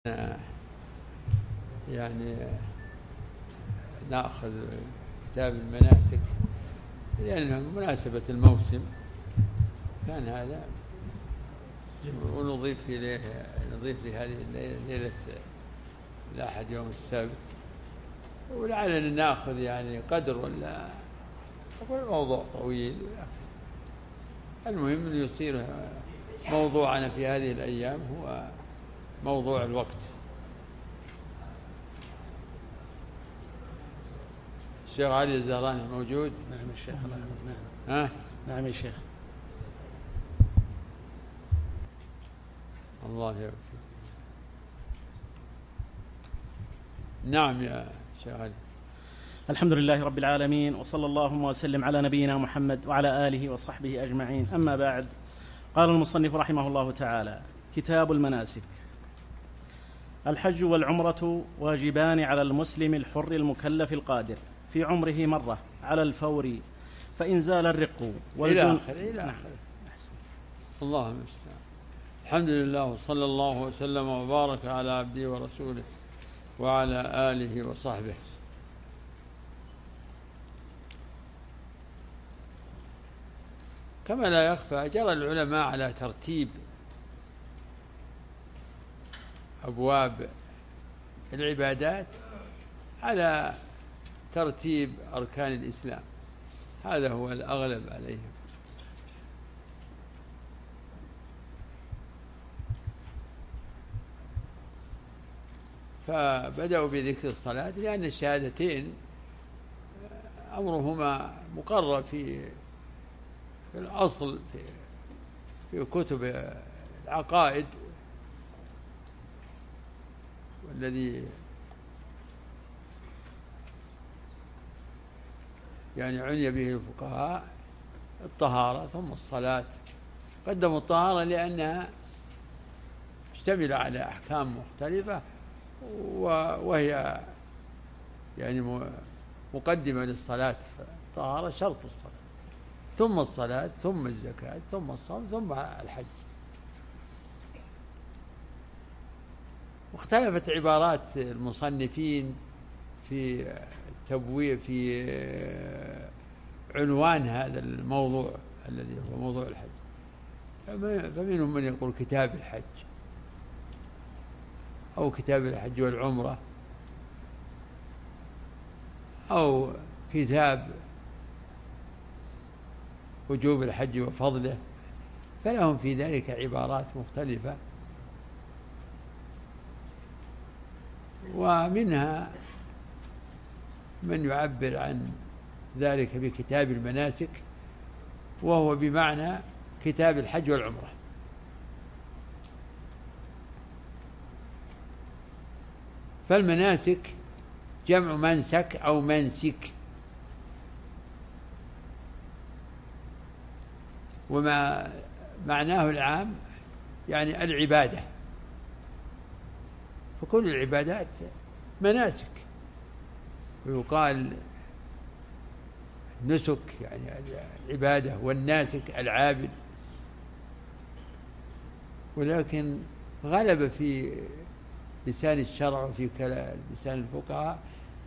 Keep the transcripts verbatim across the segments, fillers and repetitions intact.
يعني نأخذ كتاب المناسك لأنه مناسبة الموسم كان هذا، ونضيف إليه نضيف لهذه الليلة ليلة الأحد يوم السبت، ولعلنا نأخذ يعني قدر ولا أقول موضوع طويل. المهم أن يصير موضوعنا في هذه الأيام هو موضوع الوقت. الشيخ علي الزهراني موجود؟ نعم الشيخ. نعم. ها؟ نعم يا شيخ. الله يوفقك. نعم يا شيخ علي. الحمد لله رب العالمين، وصلى اللهم وسلم على نبينا محمد وعلى آله وصحبه أجمعين. أما بعد، قال المصنف رحمه الله تعالى: كتاب المناسك. الحج والعمرة واجبان على المسلم الحر المكلف القادر في عمره مرة على الفور، فإن زال الرق إلى آخر إلى آخر. اللهم المستعان. الحمد لله، وصلى الله وسلم وبارك على عبده ورسوله وعلى آله وصحبه. كما لا يخفى، جرى العلماء على ترتيب أبواب العبادات على ترتيب أركان الإسلام، هذا هو الأغلب عليهم. فبدأوا بذكر الصلاة لأن الشهادتين أمرهما مقرر في في الأصل في, في كتب العقائد، والذي يعني عني به الفقهاء الطهارة ثم الصلاة. قدموا الطهارة لأنها مشتملة على أحكام مختلفة، وهي يعني مقدمة للصلاة، الطهارة شرط الصلاة، ثم الصلاة ثم الزكاة ثم الصوم ثم الحج. واختلفت عبارات المصنفين في تبويب في عنوان هذا الموضوع الذي هو موضوع الحج، فمنهم من يقول كتاب الحج أو كتاب الحج والعمرة أو كتاب وجوب الحج وفضله، فلهم في ذلك عبارات مختلفة. ومنها من يعبر عن ذلك بكتاب المناسك، وهو بمعنى كتاب الحج والعمرة. فالمناسك جمع منسك أو منسك، وما معناه العام يعني العبادة، فكل العبادات مناسك. ويقال نسك يعني العبادة، والناسك العابد. ولكن غلب في لسان الشرع وفي لسان الفقهاء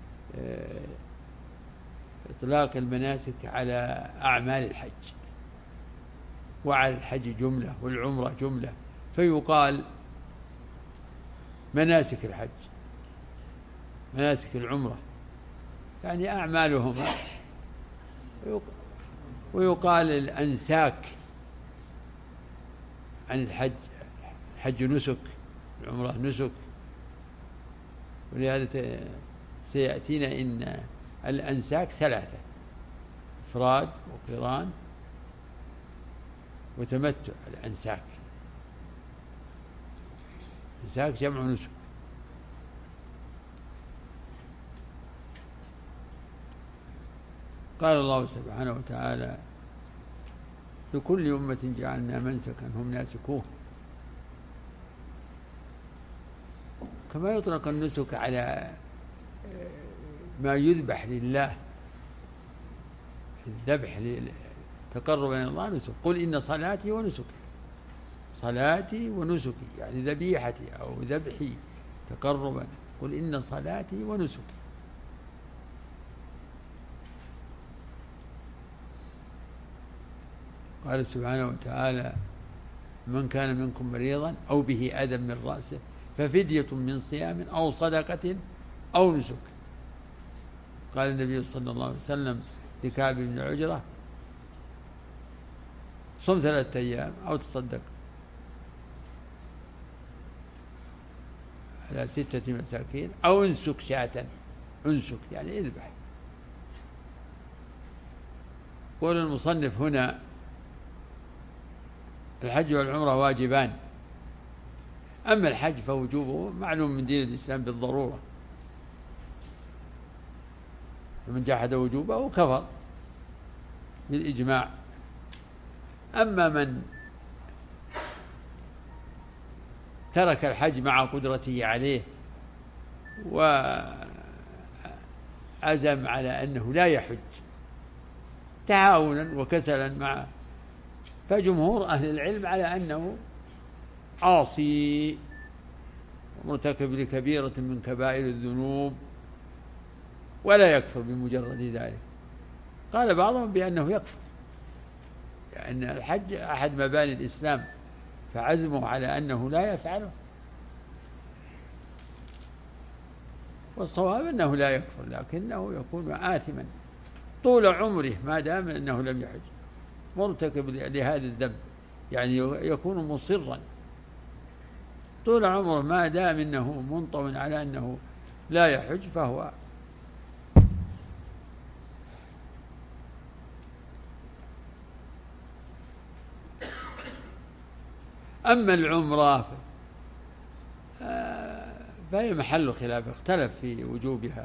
إطلاق المناسك على أعمال الحج، وعلى الحج جملة والعمرة جملة، فيقال مناسك الحج مناسك العمرة يعني أعمالهما، ويقال الأنساك عن الحج، الحج نسك، العمرة نسك. ولهذا سيأتينا إن الأنساك ثلاثة: إفراد وقران وتمتع. الأنساك أنساك جمع نسك. قال الله سبحانه وتعالى: لكل أمة جعلنا منسكا هم ناسكوه. كما يطلق النسك على ما يذبح لله، الذبح تقرب إلى الله نسك. قل إن صلاتي ونسكي، صلاتي ونسكي يعني ذبيحتي أو ذبحي تقربا، قل إن صلاتي ونسكي. قال سبحانه وتعالى: من كان منكم مريضا أو به أذى من رأسه ففدية من صيام أو صدقة أو نسك. قال النبي صلى الله عليه وسلم لكعب بن عجرة: صم ثلاثة أيام أو تصدق على ستة مساكين أو انسك شاة. انسك يعني اذبح. قول المصنف هنا: الحج والعمرة واجبان، أما الحج فوجوبه معلوم من دين الإسلام بالضرورة، فمن جحد وجوبه كفر بالإجماع. أما من ترك الحج مع قدرته عليه وعزم على أنه لا يحج تعاونا وكسلا معه، فجمهور أهل العلم على أنه عاصي مرتكب لكبيرة من كبائر الذنوب ولا يكفر بمجرد ذلك. قال بعضهم بأنه يكفر، لأن الحج أحد مباني الإسلام، فعزمه على أنه لا يفعله. والصواب أنه لا يكفر، لكنه يكون آثما طول عمره ما دام أنه لم يحج، مرتكب لهذا الذنب، يعني يكون مصرا طول عمره ما دام أنه منطوي على أنه لا يحج فهو أما العمرة فهي محل خلاف، اختلف في وجوبها.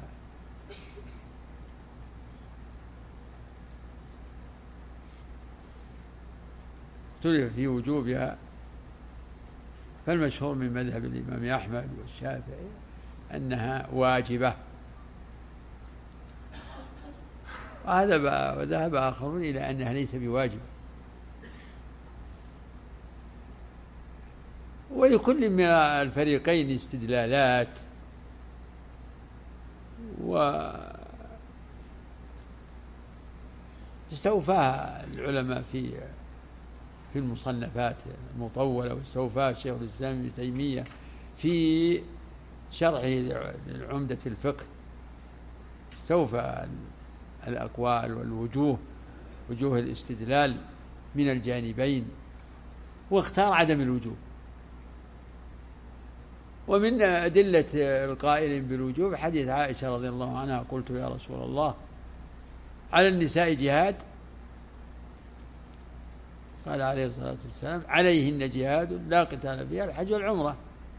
اختلف في وجوبها، فالمشهور من مذهب الإمام أحمد والشافعي أنها واجبة، وهذا وذهب آخرون إلى أنها ليس بواجبة. ولكل من الفريقين استدلالات، واستوفاها العلماء في في المصنفات المطولة، واستوفاها الشيخ الإسلام ابن تيمية في شرحه لعمدة الفقه، استوفى الأقوال والوجوه، وجوه الاستدلال من الجانبين، واختار عدم الوجوب. ومن أدلة القائل بالوجوب حديث عائشة رضي الله عنها: قلت يا رسول الله على النساء جهاد؟ قال عليه الصلاة والسلام: عليهن جهاد لا قتال فيها الحج والعمرة.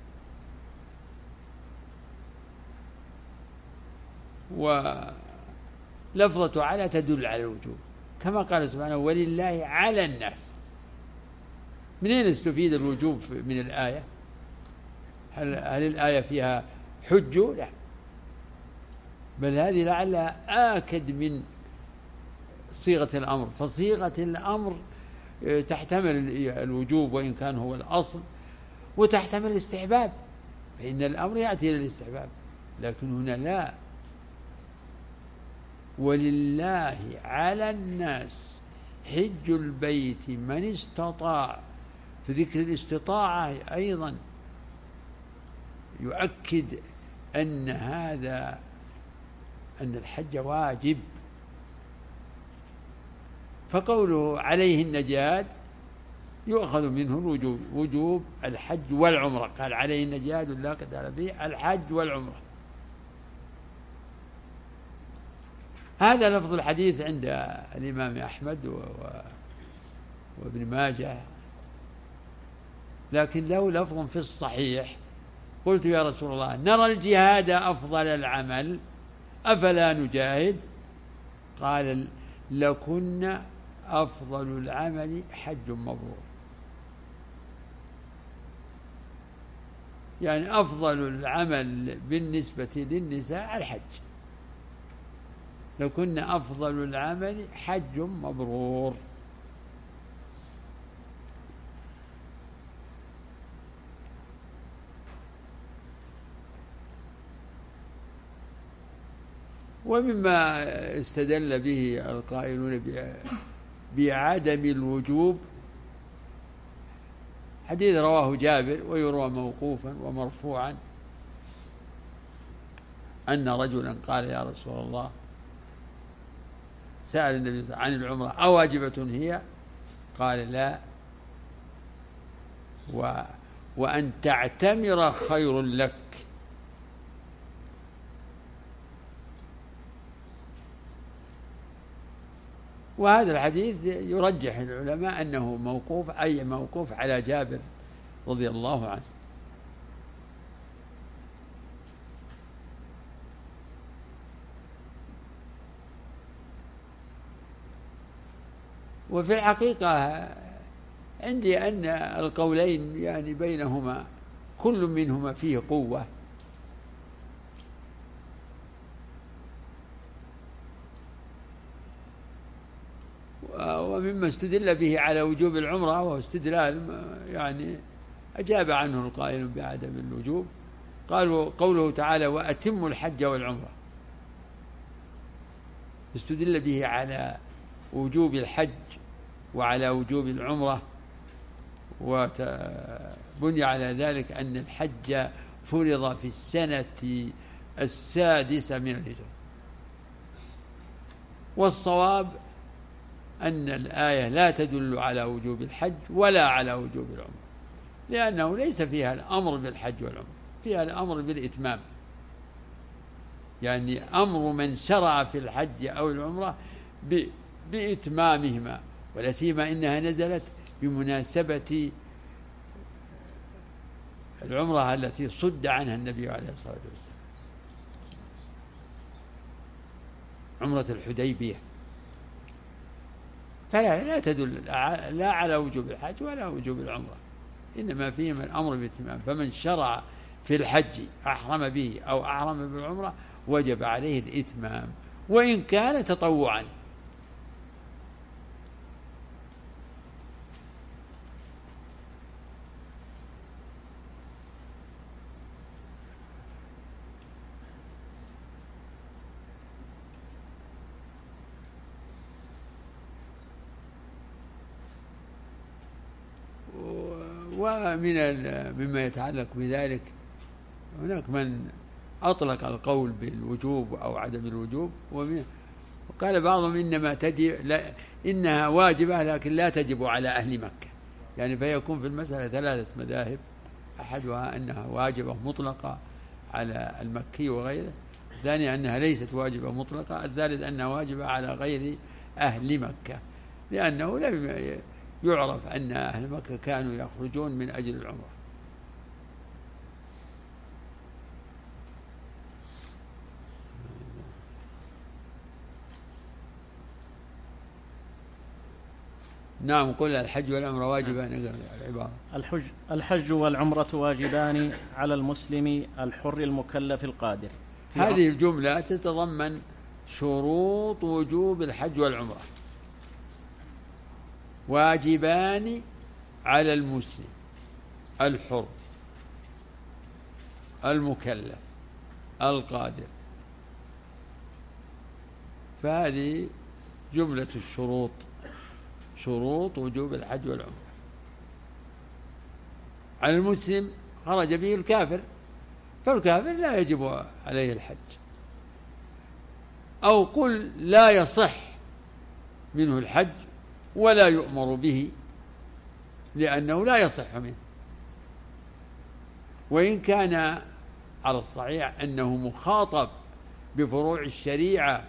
ولفظة على تدل على الوجوب، كما قال سبحانه: ولله على الناس. منين استفيد الوجوب من الآية؟ هل, هل الآية فيها حج؟ لا، بل هذه لعلها آكد من صيغة الأمر، فصيغة الأمر تحتمل الوجوب وإن كان هو الأصل، وتحتمل الاستحباب، فإن الأمر يأتي للاستحباب، لكن هنا لا. ولله على الناس حج البيت من استطاع، في ذكر الاستطاعة أيضا يؤكد أن هذا أن الحج واجب. فقوله عليهن جهاد يؤخذ منه الوجوب، وجوب الحج والعمرة. قال عليهن جهاد لا قتال فيه الحج والعمرة. هذا لفظ الحديث عند الإمام أحمد و... و... وابن ماجه، لكن له لفظ في الصحيح: قلت يا رسول الله نرى الجهاد أفضل العمل أفلا نجاهد؟ قال: لكن أفضل العمل حج مبرور. يعني أفضل العمل بالنسبة للنساء الحج، لكن أفضل العمل حج مبرور. ومما استدل به القائلون بعدم الوجوب حديث رواه جابر ويروى موقوفا ومرفوعا أن رجلا قال يا رسول الله، سأل النبي عن العمرة أواجبة هي؟ قال لا، و وأن تعتمر خير لك. وهذا الحديث يرجح العلماء أنه موقوف، أي موقوف على جابر رضي الله عنه. وفي الحقيقة عندي أن القولين يعني بينهما كل منهما فيه قوة، ومما استدل به على وجوب العمرة وهو استدلال يعني أجاب عنه القائل بعدم الوجوب، قالوا قوله تعالى وأتموا الحج والعمرة، استدل به على وجوب الحج وعلى وجوب العمرة، وبني على ذلك أن الحج فرض في السنة السادسة من الهجرة. والصواب أن الآية لا تدل على وجوب الحج ولا على وجوب العمرة، لأنه ليس فيها الأمر بالحج والعمرة، فيها الأمر بالإتمام، يعني أمر من شرع في الحج أو العمرة بإتمامهما، ولا سيما إنها نزلت بمناسبة العمرة التي صد عنها النبي عليه الصلاة والسلام، عمرة الحديبية، فلا لا تدل لا على وجوب الحج ولا وجوب العمرة، إنما فيهما الأمر بالإتمام. فمن شرع في الحج أحرم به أو أحرم بالعمرة وجب عليه الإتمام وإن كان تطوعا. ومن مما يتعلق بذلك هناك من أطلق القول بالوجوب أو عدم الوجوب، وقال بعضهم إنما تجب لا إنها واجبة لكن لا تجب على أهل مكة، يعني فيكون في المسألة ثلاثة مذاهب، أحدها أنها واجبة مطلقة على المكي وغيره، الثانية أنها ليست واجبة مطلقة، الثالث أنها واجبة على غير أهل مكة، لأنه لم يعرف أن أهل مكة كانوا يخرجون من أجل العمرة. نعم، قل الحج والعمرة واجبان. العبارة الحج الحج والعمرة واجبان على المسلم الحر المكلف القادر. هذه الجملة تتضمن شروط وجوب الحج والعمرة، واجبان على المسلم الحر المكلف القادر، فهذه جملة الشروط، شروط وجوب الحج والعمرة. على المسلم خرج به الكافر، فالكافر لا يجب عليه الحج، أو قل لا يصح منه الحج ولا يؤمر به لأنه لا يصح منه، وإن كان على الصحيح أنه مخاطب بفروع الشريعة،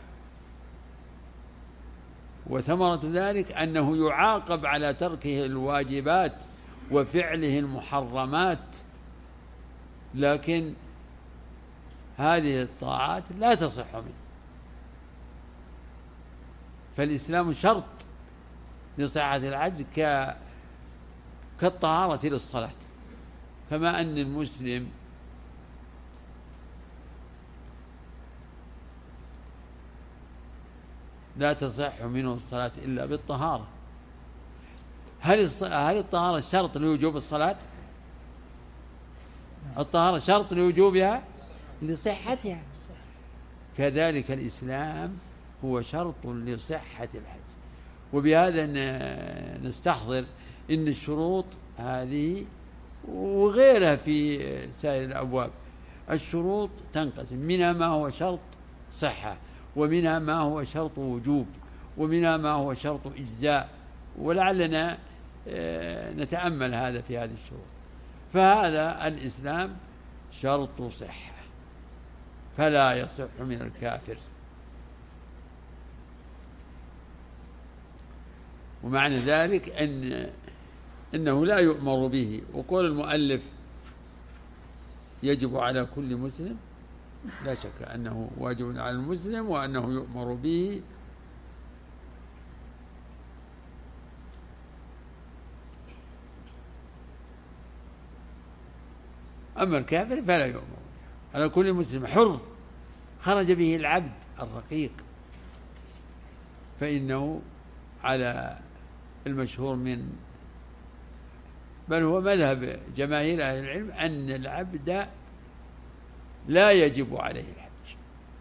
وثمرة ذلك أنه يعاقب على تركه الواجبات وفعله المحرمات، لكن هذه الطاعات لا تصح منه. فالإسلام شرط لصحة الحج كالطهارة للصلاة، كما أن المسلم لا تصح منه الصلاة إلا بالطهارة. هل هل الطهارة شرط لوجوب الصلاة؟ الطهارة شرط لوجوبها لصحتها، كذلك الإسلام هو شرط لصحة الحج. وبهذا نستحضر إن الشروط هذه وغيرها في سائر الأبواب، الشروط تنقسم، منها ما هو شرط صحة، ومنها ما هو شرط وجوب، ومنها ما هو شرط إجزاء، ولعلنا نتأمل هذا في هذه الشروط. فهذا الإسلام شرط صحة فلا يصح من الكافر. ومعنى ذلك أن إنه لا يؤمر به. وقول المؤلف يجب على كل مسلم، لا شك أنه واجب على المسلم وأنه يؤمر به. أما الكافر فلا يؤمر به. على كل مسلم حر خرج به العبد الرقيق فإنه على المشهور من، بل هو مذهب جماهير أهل العلم، أن العبد لا يجب عليه الحج.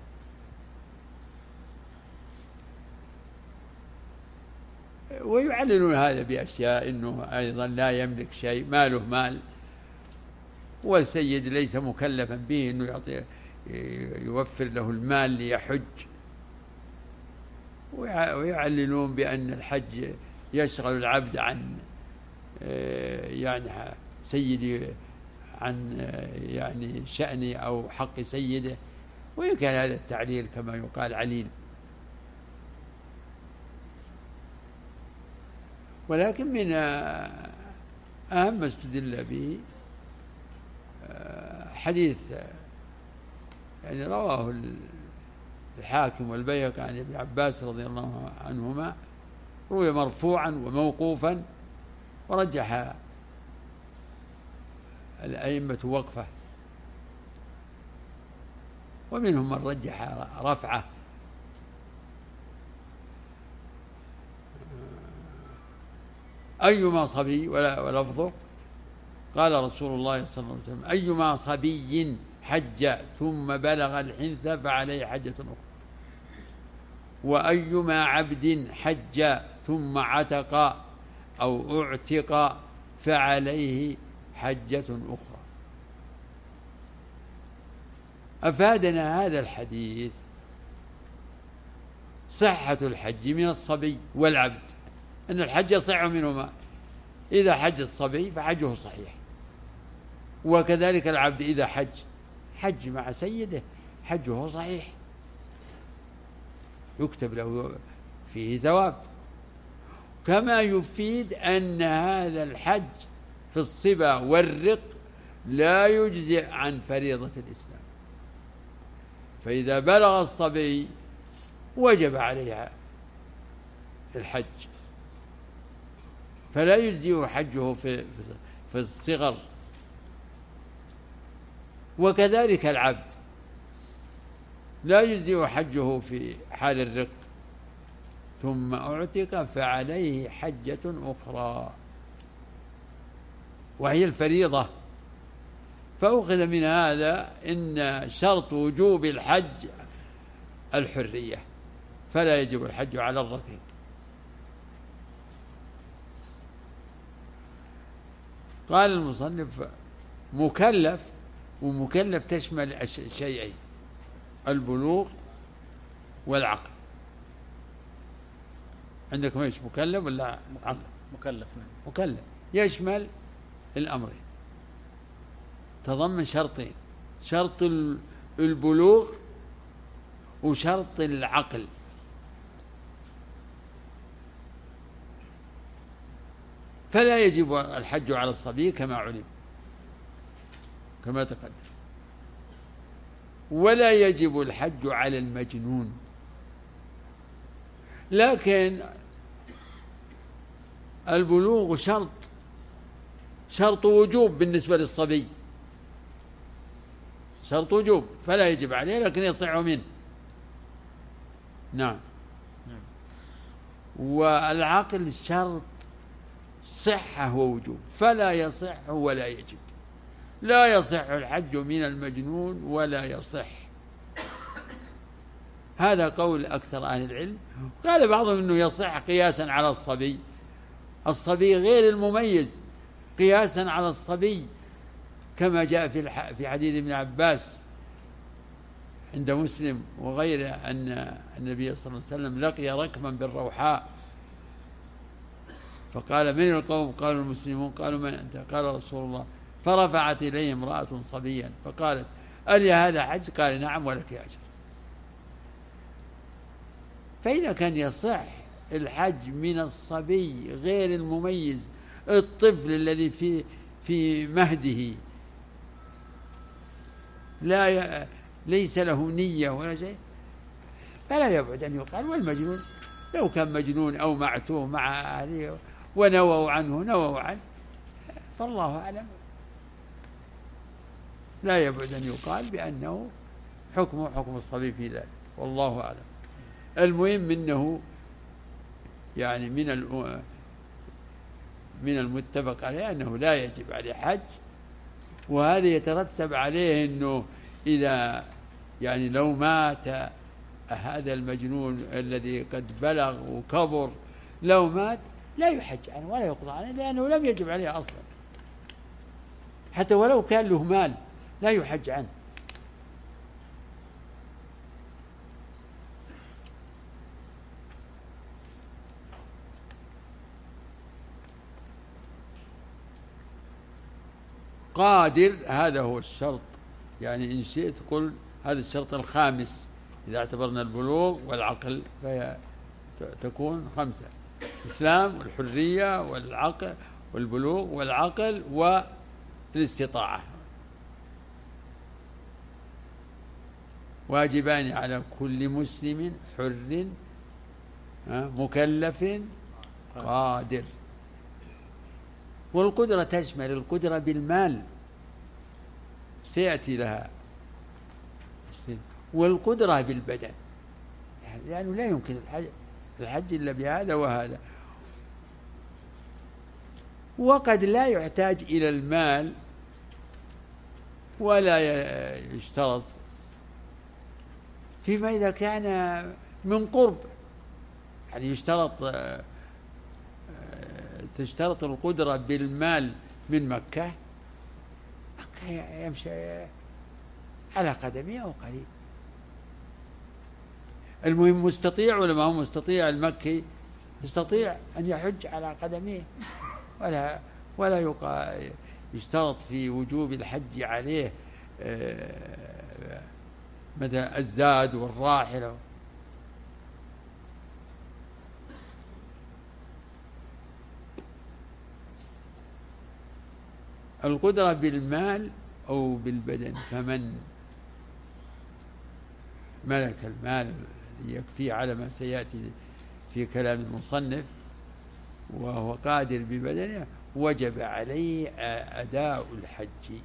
ويعلنون هذا بأشياء، إنه أيضا لا يملك شيء، ماله مال، والسيد ليس مكلفا به أنه يعطي يوفر له المال ليحج. ويعلنون بأن الحج يشغل العبد عن يعني سيدي، عن يعني شأن أو حق سيده، وإن كان هذا التعليل كما يقال عليل. ولكن من أهم ما استدل به حديث يعني رواه الحاكم والبيهقي عن ابن عباس رضي الله عنهما، روي مرفوعا وموقوفا، ورجح الأئمة وقفه، ومنهم من رجح رفعه. أيما صبي، ولفظه قال رسول الله صلى الله عليه وسلم: أيما صبي حج ثم بلغ الحنث فعليه حجة أخرى، وأيما عبد حج ثم عتق أو اعتق فعليه حجة أخرى. أفادنا هذا الحديث صحة الحج من الصبي والعبد، أن الحج يصح منهما. إذا حج الصبي فحجه صحيح، وكذلك العبد إذا حج حج مع سيده حجه صحيح، يكتب له فيه ثواب. كما يفيد أن هذا الحج في الصبا والرق لا يجزئ عن فريضة الإسلام، فإذا بلغ الصبي وجب عليه الحج، فلا يجزئ حجه في في الصغر. وكذلك العبد لا يجزئ حجه في حال الرق، ثم اعتق فعليه حجة أخرى وهي الفريضة. فأخذ من هذا إن شرط وجوب الحج الحرية، فلا يجب الحج على الرقيق. قال المصنف: مكلف، ومكلف تشمل شيئين: البلوغ والعقل. عندكم ايش؟ مكلف ولا عقل؟ مكلف. مكلف يشمل الأمرين، تضمن شرطين: شرط البلوغ وشرط العقل. فلا يجب الحج على الصبي كما علم كما تقدم، ولا يجب الحج على المجنون. لكن البلوغ شرط شرط وجوب بالنسبة للصبي، شرط وجوب فلا يجب عليه لكن يصح منه. نعم. والعقل شرط صحة ووجوب فلا يصح ولا يجب. لا يصح الحج من المجنون ولا يصح هذا قول أكثر أهل العلم. قال بعضهم أنه يصح قياسا على الصبي، الصبي غير المميز قياسا على الصبي، كما جاء في في حديث ابن عباس عند مسلم وغيره أن النبي صلى الله عليه وسلم لقي ركبا بالروحاء فقال: من القوم؟ قالوا: المسلمون. قالوا: من أنت؟ قال: رسول الله. فرفعت إليه امرأة صبيا فقالت: ألي هذا حج؟ قال: نعم ولك أجر. فإذا كان يصح الحج من الصبي غير المميز، الطفل الذي في في مهده لا ي... ليس له نية ولا شيء، فلا يبعد أن يقال. والمجنون لو كان مجنون أو معتوه مع أهله ونووا عنه نووا عنه، فالله أعلم، لا يبعد أن يقال بأنه حكمه حكم الصبي في ذلك، والله أعلم. المهم أنه يعني من من المتفق عليه أنه لا يجب عليه حج، وهذا يترتب عليه أنه إذا يعني لو مات هذا المجنون الذي قد بلغ وكبر، لو مات لا يحج عنه ولا يقضى عنه، لأنه لم يجب عليه أصلا، حتى ولو كان له مال لا يحج عنه. قادر هذا هو الشرط، يعني إن شئت قل هذا الشرط الخامس، إذا اعتبرنا البلوغ والعقل فهي تكون خمسة: الإسلام والحرية والعقل والبلوغ والعقل والاستطاعة، واجبان على كل مسلم حر مكلف قادر. والقدرة تشمل القدرة بالمال سيأتي لها، والقدرة بالبدن، لأنه يعني لا يمكن الحج, الحج إلا بهذا وهذا. وقد لا يحتاج إلى المال ولا يشترط فيما إذا كان من قرب، يعني يشترط تشترط القدرة بالمال من مكة، مكة يمشي على قدمه أو قريب. المهم مستطيع ولا ما هو مستطيع؟ المكي يستطيع أن يحج على قدمه، ولا ولا يقع يشترط في وجوب الحج عليه مثلا الزاد والراحلة. القدرة بالمال أو بالبدن، فمن ملك المال الذي يكفيه على ما سيأتي في كلام المصنف وهو قادر ببدنه وجب عليه أداء الحج.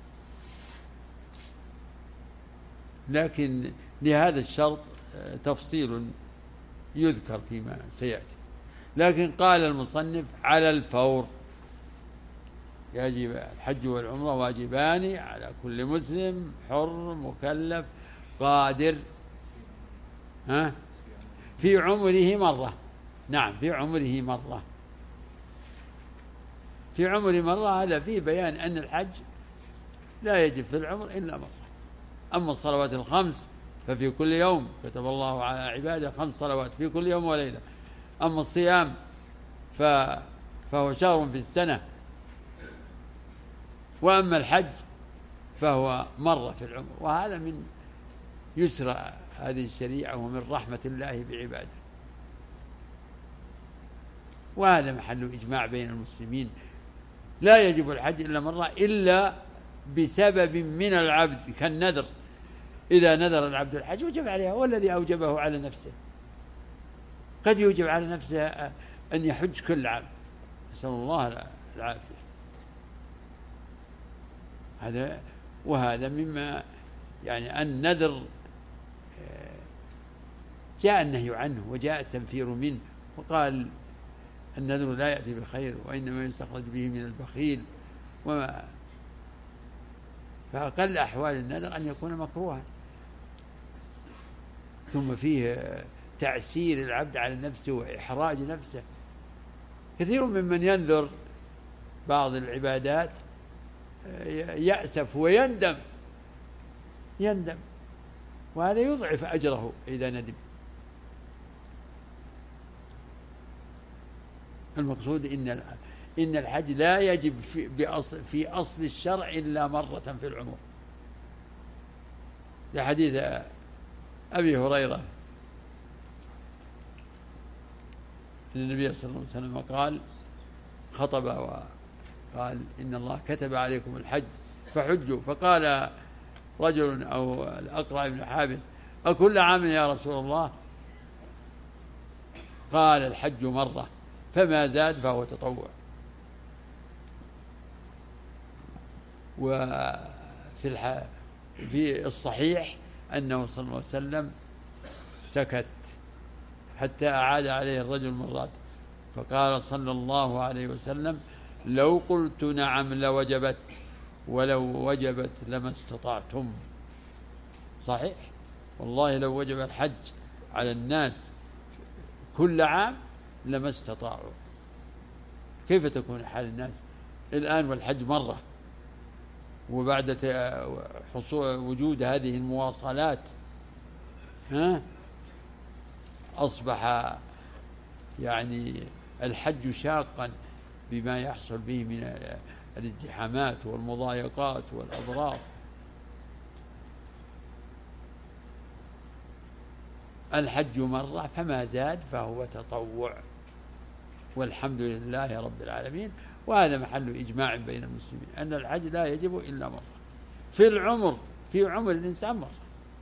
لكن لهذا الشرط تفصيل يذكر فيما سيأتي. لكن قال المصنف على الفور، يجب الحج والعمرة واجبان على كل مسلم حر مكلف قادر ها في عمره مرة. نعم، في عمره مرة، في عمره مرة. هذا فيه بيان أن الحج لا يجب في العمر إلا مرة. أما الصلوات الخمس ففي كل يوم كتب الله على عباده خمس صلوات في كل يوم وليلة. أما الصيام فهو شهر في السنة. وأما الحج فهو مرة في العمر. وهذا من يسر هذه الشريعة ومن رحمة الله بعباده، وهذا محل إجماع بين المسلمين. لا يجب الحج إلا مرة إلا بسبب من العبد، كالنذر. إذا نذر العبد الحج وجب عليه، هو الذي أوجبه على نفسه. قد يوجب على نفسه أن يحج كل عام، نسأل الله العافية. هذا وهذا مما يعني النذر جاء النهي عنه وجاء التنفير منه، وقال النذر لا يأتي بخير وإنما يستخرج به من البخيل. وما فأقل أحوال النذر أن يكون مكروها. ثم فيه تعسير العبد على نفسه وإحراج نفسه. كثير ممن ينذر بعض العبادات يأسف ويندم يندم وهذا يضعف أجره إذا ندم. المقصود إن إن الحج لا يجب في بأصل في أصل الشرع إلا مرة في العمر، لحديث أبي هريرة أن النبي صلى الله عليه وسلم قال خطب وقال إن الله كتب عليكم الحج فحجوا، فقال رجل أو الأقرع بن حابس أكل عام يا رسول الله؟ قال الحج مرة فما زاد فهو تطوع. وفي الح... في الصحيح أنه صلى الله عليه وسلم سكت حتى أعاد عليه الرجل مرات، فقال صلى الله عليه وسلم لو قلت نعم لوجبت ولو وجبت لما استطعتم. صحيح، والله لو وجب الحج على الناس كل عام لما استطاعوا. كيف تكون حال الناس الآن والحج مرة، وبعد حصول وجود هذه المواصلات ها أصبح يعني الحج شاقا بما يحصل به من الازدحامات والمضايقات والأضرار. الحج مرة فما زاد فهو تطوع، والحمد لله رب العالمين. وهذا محل إجماع بين المسلمين أن الحج لا يجب إلا مرة في العمر، في عمر الإنسان مرة.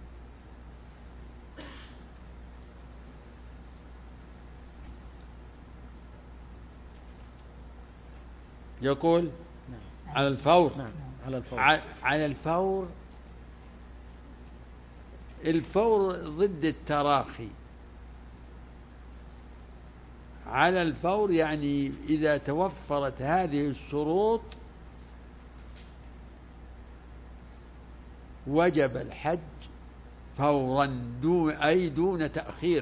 يقول نعم. على الفور نعم. على الفور على الفور الفور ضد التراخي. على الفور يعني إذا توفرت هذه الشروط وجب الحج فورا دون أي دون تأخير.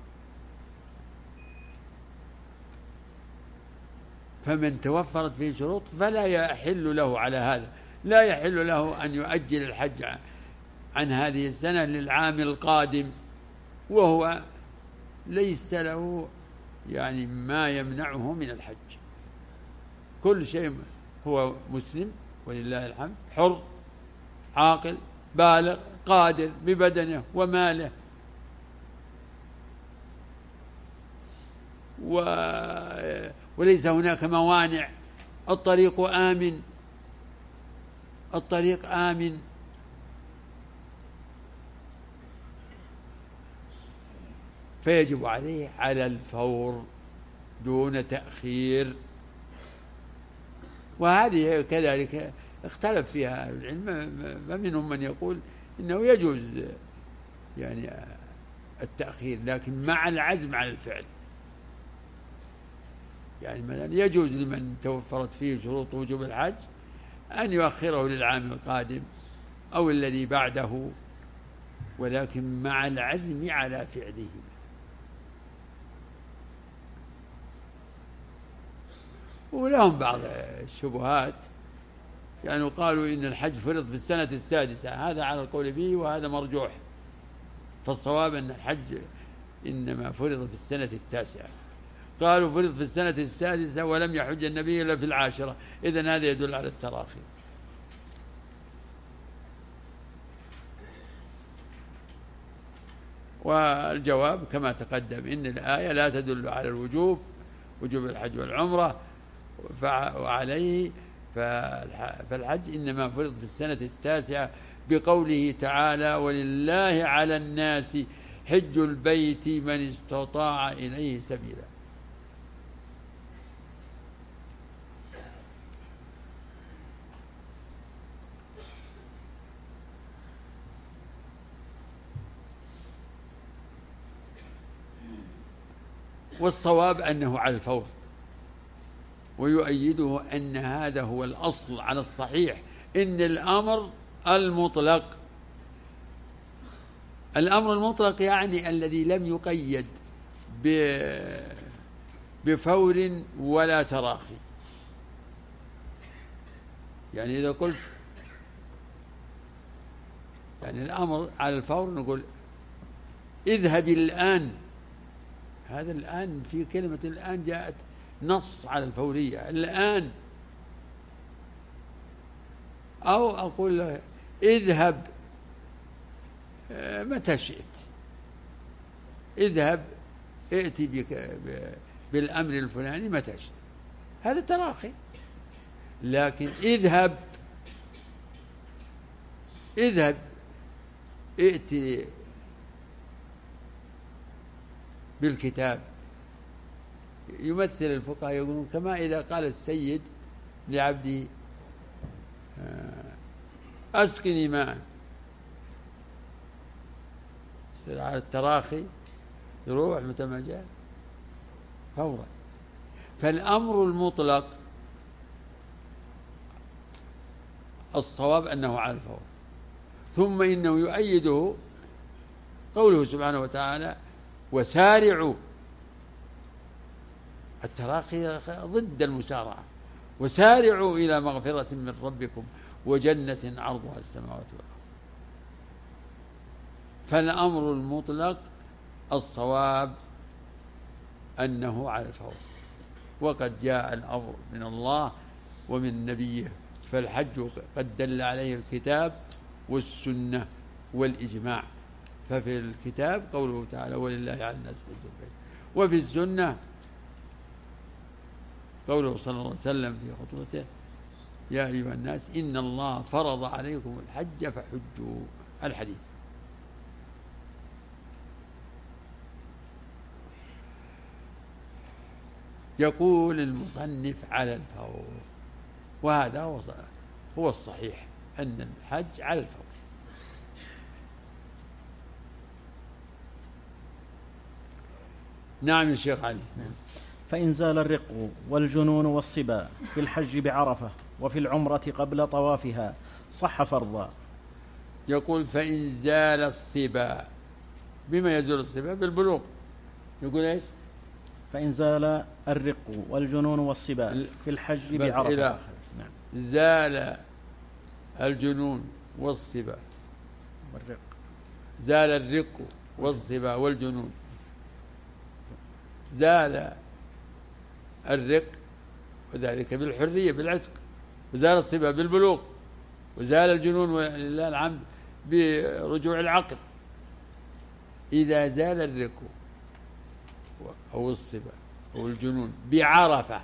فمن توفرت فيه شروط فلا يحل له على هذا، لا يحل له أن يؤجل الحج عن هذه السنة للعام القادم، وهو ليس له يعني ما يمنعه من الحج. كل شيء هو مسلم ولله الحمد، حر عاقل بالغ قادر ببدنه وماله، و وليس هناك موانع. الطريق آمن، الطريق آمن. فيجب عليه على الفور دون تأخير. وهذه كذلك اختلف فيها أهل العلم، فمنهم من يقول إنه يجوز يعني التأخير لكن مع العزم على الفعل. يعني مثلا يجوز لمن توفرت فيه شروط وجوب الحج أن يؤخره للعام القادم أو الذي بعده، ولكن مع العزم على فعله. ولهم بعض الشبهات، يعني قالوا إن الحج فرض في السنة السادسة، هذا على القول به وهذا مرجوح. فالصواب أن الحج إنما فرض في السنة التاسعة. قالوا فرض في السنة السادسة ولم يحج النبي إلا في العاشرة، إذن هذا يدل على التراخي. والجواب كما تقدم إن الآية لا تدل على الوجوب، وجوب الحج والعمرة، وعليه فالحج إنما فرض في السنة التاسعة بقوله تعالى ولله على الناس حج البيت من استطاع إليه سبيلا. والصواب أنه على الفور، ويؤيده أن هذا هو الأصل على الصحيح، إن الأمر المطلق الأمر المطلق يعني الذي لم يقيد بفور ولا تراخي. يعني إذا قلت يعني الأمر على الفور نقول اذهب الآن، هذا الآن في كلمة الآن جاءت نص على الفورية الآن. أو أقول له اذهب متى شئت، اذهب ائتي بك بالأمر الفلاني متى شئت، هذا تراخي. لكن اذهب اذهب ائتي بالكتاب، يمثل الفقهاء يقولون كما إذا قال السيد لعبده أسقني ماء، على التراخي يروح متى ما جاء فورا. فالأمر المطلق الصواب أنه على الفور. ثم إنه يؤيده قوله سبحانه وتعالى وسارعوا، التراخي ضد المسارعة، وسارعوا إلى مغفرة من ربكم وجنة عرضها السماوات والأرض. فالأمر المطلق الصواب أنه على الفور، وقد جاء الأمر من الله ومن نبيه، فالحج قد دل عليه الكتاب والسنة والإجماع. ففي الكتاب قوله تعالى ولله على الناس حج البيت، وفي السنة قوله صلى الله عليه وسلم في خطبته يا أيها الناس إن الله فرض عليكم الحج فحجوا، الحديث. يقول المصنف على الفور، وهذا هو الصحيح أن الحج على الفور. نعم يا شيخ علي. فإن زال الرق والجنون والصبا في الحج بعرفة وفي العمرة قبل طوافها صح فرضا. يقول فإن زال الصبا، بما يزول الصبا؟ بالبلوغ. يقول ايش؟ فإن زال الرق والجنون والصبا في الحج بعرفة إلى آخر. نعم. زال الجنون والصبا والرق، زال الرق والصبا والجنون، زال الرق وذلك بالحرية بالعتق، وزال الصبا بالبلوغ، وزال الجنون ولله الحمد برجوع العقل. إذا زال الرق أو الصبا أو الجنون بعرفة،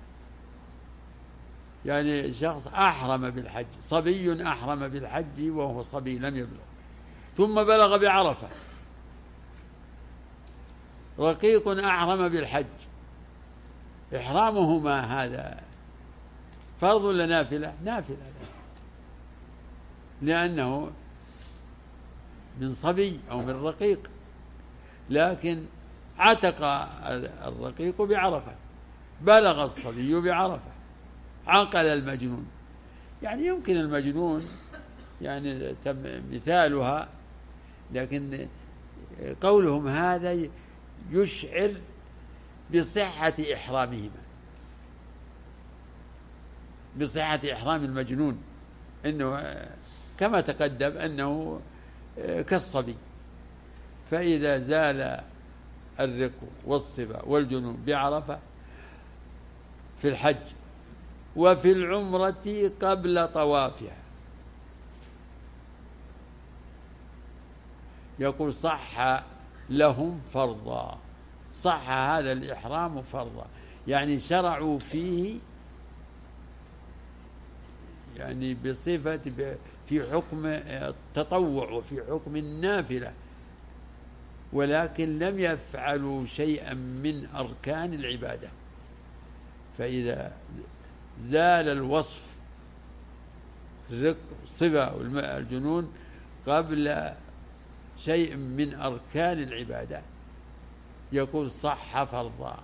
يعني شخص أحرم بالحج، صبي أحرم بالحج وهو صبي لم يبلغ، ثم بلغ بعرفة. رقيق أحرم بالحج، إحرامهما هذا فرض ولا نافلة؟ نافلة، لأنه من صبي أو من رقيق. لكن عتق الرقيق بعرفة، بلغ الصبي بعرفة، عقل المجنون. يعني يمكن المجنون يعني مثالها، لكن قولهم هذا يشعر بصحة إحرامهما، بصحة إحرام المجنون، إنه كما تقدم أنه كالصبي. فإذا زال الرق والصبا والجنون بعرفة في الحج وفي العمرة قبل طوافها، يقول صح لهم فرضا، صح هذا الإحرام فرضا، يعني شرعوا فيه يعني بصفة في حكم التطوع وفي حكم النافلة، ولكن لم يفعلوا شيئا من أركان العبادة. فإذا زال الوصف الرق الصبا والجنون قبل شيء من أركان العبادة يقول صح فرضا.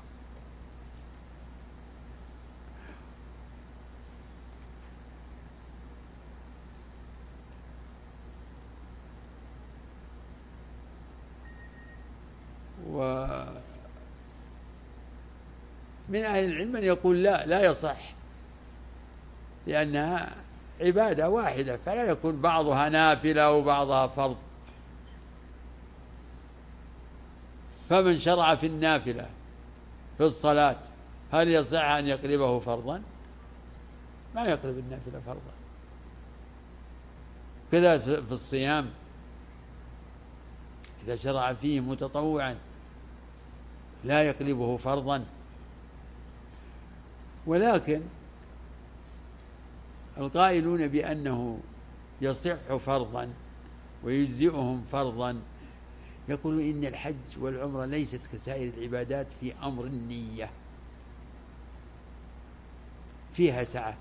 ومن أهل العلم من يقول لا لا يصح، لأنها عبادة واحدة، فلا يكون بعضها نافلة وبعضها فرض. فمن شرع في النافلة في الصلاة هل يصح أن يقلبه فرضا؟ ما يقلب النافلة فرضا. كذا في الصيام إذا شرع فيه متطوعا لا يقلبه فرضا. ولكن القائلون بأنه يصح فرضا ويجزئهم فرضا يقولون إن الحج والعمرة ليست كسائر العبادات في أمر النية، فيها سعة.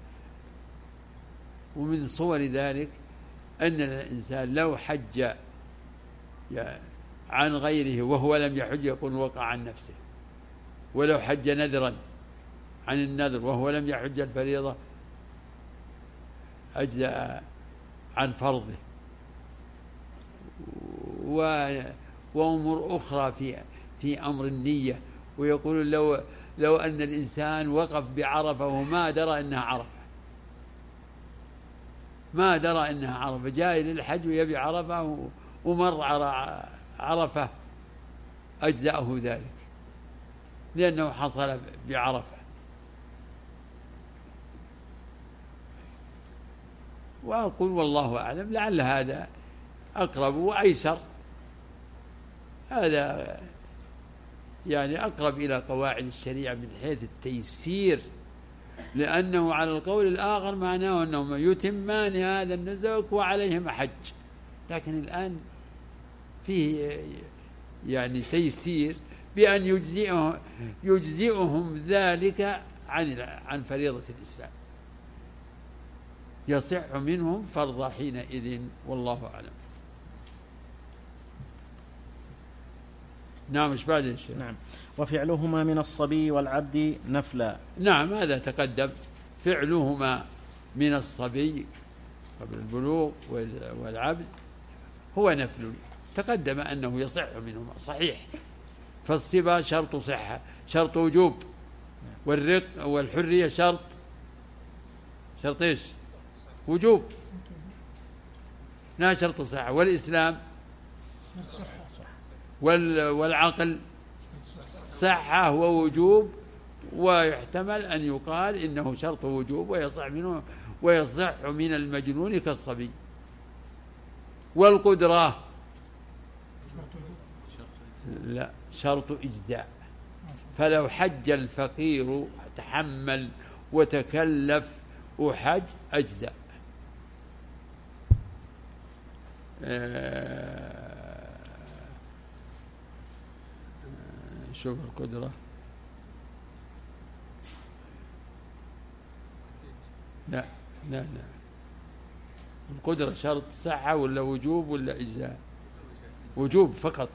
ومن صور ذلك أن الإنسان لو حج عن غيره وهو لم يحج يكون وقع عن نفسه، ولو حج نذرا عن النذر وهو لم يحج الفريضة أجزأ عن فرضه. وأمور أخرى في في أمر النية. ويقول لو لو أن الإنسان وقف بعرفة وما درى أنها عرفة، ما درى أنها عرفة، جاء إلى الحج ويبي عرفة ومر على عرفة أجزأه ذلك لأنه حصل بعرفة. وأقول والله أعلم لعل هذا أقرب وأيسر، هذا يعني أقرب إلى قواعد الشريعة من حيث التيسير، لأنه على القول الآخر معناه أنهم يتمان هذا النسك وعليهم حج. لكن الآن فيه يعني تيسير بأن يجزئهم, يجزئهم ذلك عن عن فريضة الإسلام، يصح منهم فرض حينئذ، والله أعلم. نعم. مش بعد إن شاء. نعم. وفعلهما من الصبي والعبد نفلا. نعم هذا تقدم. فعلهما من الصبي قبل البلوغ والعبد هو نفل، تقدم أنه يصح منهما صحيح. فالصبا شرط صحة، شرط وجوب، والرق والحرية شرط شرط إيش؟ وجوب، لا شرط صحة. والإسلام والعقل صحة ووجوب، ويحتمل أن يقال إنه شرط وجوب ويصح منه ويصح من المجنون كالصبي. والقدرة لا شرط إجزاء، فلو حج الفقير تحمل وتكلف وحج أجزاء. شوف القدرة لا لا لا القدرة شرط صحة ولا وجوب ولا إجزاء؟ وجوب فقط.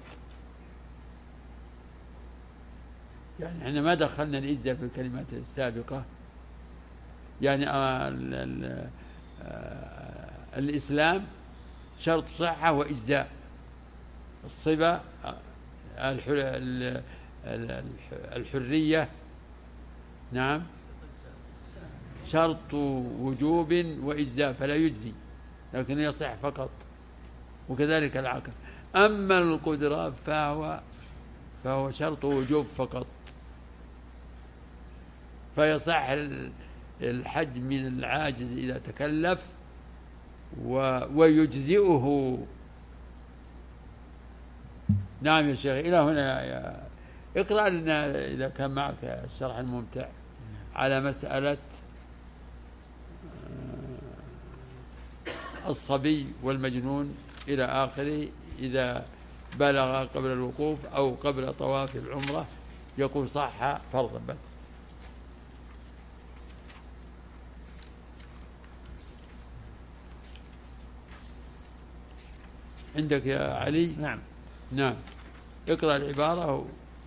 يعني احنا ما دخلنا الإجزاء في الكلمات السابقة. يعني آه ال ال آه الإسلام شرط صحة وإجزاء. الصبا الحرية نعم شرط وجوب وإجزاء فلا يجزي، لكن يصح فقط. وكذلك العقل. أما القدرة فهو فهو شرط وجوب فقط، فيصح الحج من العاجز إذا تكلف ويجزئه. نعم يا شيخ. إلى هنا يا اقرأ لنا إذا كان معك الشرح الممتع على مسألة الصبي والمجنون إلى آخره إذا بلغ قبل الوقوف أو قبل طواف العمرة يقول صح فرضا. بس عندك يا علي؟ نعم نعم. اقرأ العبارة.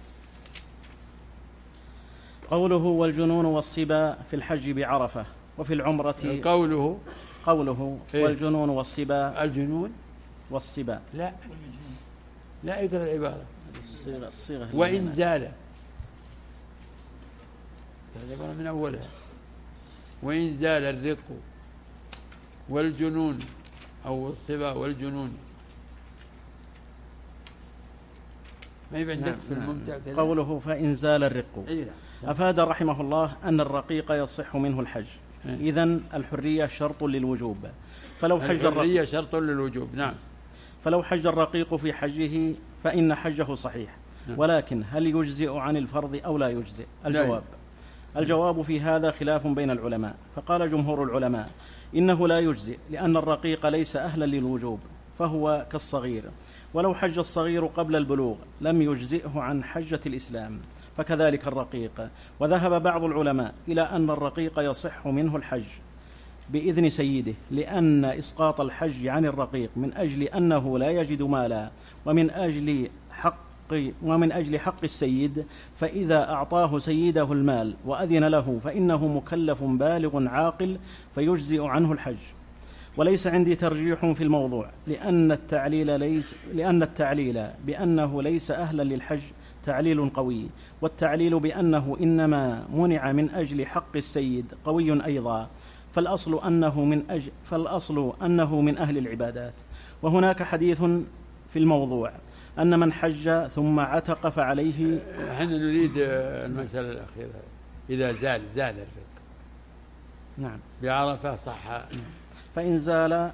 قوله والجنون والصبا في الحج بعرفة وفي العمرة. قوله قوله إيه؟ والجنون والصبا. الجنون والصبا. لا لا اقرأ العبارة. الصيغة الصيغة وإن زال تعتبر من أولها، وإن زال الرق والجنون أو الصبا والجنون ما يبعد نعم في الممتع نعم. قوله فإن زال الرق أفاد رحمه الله أن الرقيق يصح منه الحج، إذن الحرية شرط للوجوب، فلو حج الحرية شرط للوجوب. نعم. فلو حج الرقيق في حجه فإن حجه صحيح، ولكن هل يجزئ عن الفرض أو لا يجزئ؟ الجواب الجواب في هذا خلاف بين العلماء، فقال جمهور العلماء إنه لا يجزئ، لأن الرقيق ليس أهلا للوجوب فهو كالصغير، ولو حج الصغير قبل البلوغ لم يجزئه عن حجة الإسلام، فكذلك الرقيق. وذهب بعض العلماء إلى أن الرقيق يصح منه الحج بإذن سيده، لأن إسقاط الحج عن الرقيق من أجل أنه لا يجد مالا، ومن أجل حق ومن أجل حق السيد، فإذا أعطاه سيده المال وأذن له فإنه مكلف بالغ عاقل فيجزئ عنه الحج. وليس عندي ترجيح في الموضوع، لأن التعليل ليس لأن التعليل بأنه ليس أهلا للحج تعليل قوي، والتعليل بأنه إنما منع من أجل حق السيد قوي أيضا، فالأصل أنه من أجل فالأصل أنه من أهل العبادات. وهناك حديث في الموضوع أن من حج ثم عتق فعليه. نحن نريد المسألة الأخيرة، إذا زال زال الرق نعم بعرفة صح. فإن زال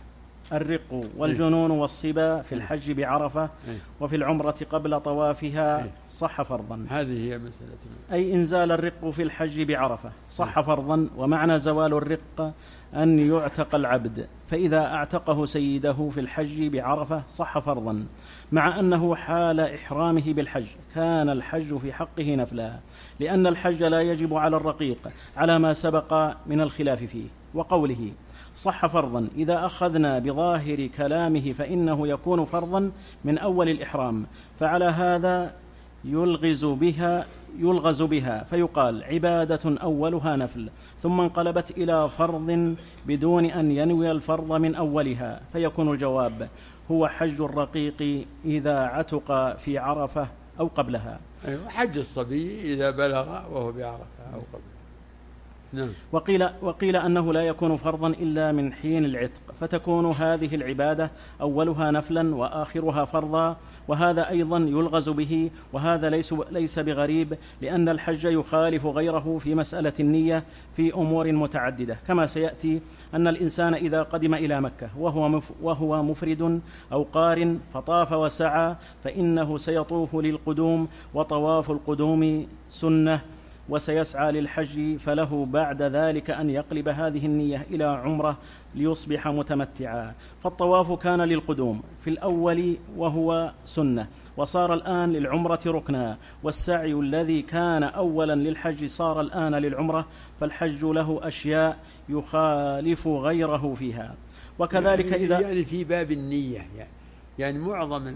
الرق والجنون والصبا في الحج بعرفة وفي العمرة قبل طوافها صح فرضا. هذه هي مسألة. أي إن زال الرق في الحج بعرفة صح فرضا، ومعنى زوال الرق أن يعتق العبد، فإذا أعتقه سيده في الحج بعرفة صح فرضا، مع أنه حال إحرامه بالحج كان الحج في حقه نفلا، لأن الحج لا يجب على الرقيق على ما سبق من الخلاف فيه. وقوله صح فرضا إذا أخذنا بظاهر كلامه فإنه يكون فرضا من أول الإحرام، فعلى هذا يلغز بها يلغز بها فيقال عبادة أولها نفل ثم انقلبت إلى فرض بدون أن ينوي الفرض من أولها، فيكون الجواب هو حج الرقيق إذا عتق في عرفة أو قبلها. أيوة، حج الصبي إذا بلغ وهو بعرفة أو قبلها. نعم. وقيل, وقيل أنه لا يكون فرضا إلا من حين العتق، فتكون هذه العبادة أولها نفلا وآخرها فرضا، وهذا أيضا يلغز به، وهذا ليس, ليس بغريب، لأن الحج يخالف غيره في مسألة النية في أمور متعددة، كما سيأتي أن الإنسان إذا قدم إلى مكة وهو, وهو مفرد أو قارن فطاف وسعى فإنه سيطوف للقدوم، وطواف القدوم سنة، وسيسعى للحج، فله بعد ذلك أن يقلب هذه النية إلى عمرة ليصبح متمتعا. فالطواف كان للقدوم في الأول وهو سنة، وصار الآن للعمرة ركنا، والسعي الذي كان أولا للحج صار الآن للعمرة، فالحج له أشياء يخالف غيره فيها. وكذلك إذا يعني في باب النية، يعني, يعني معظم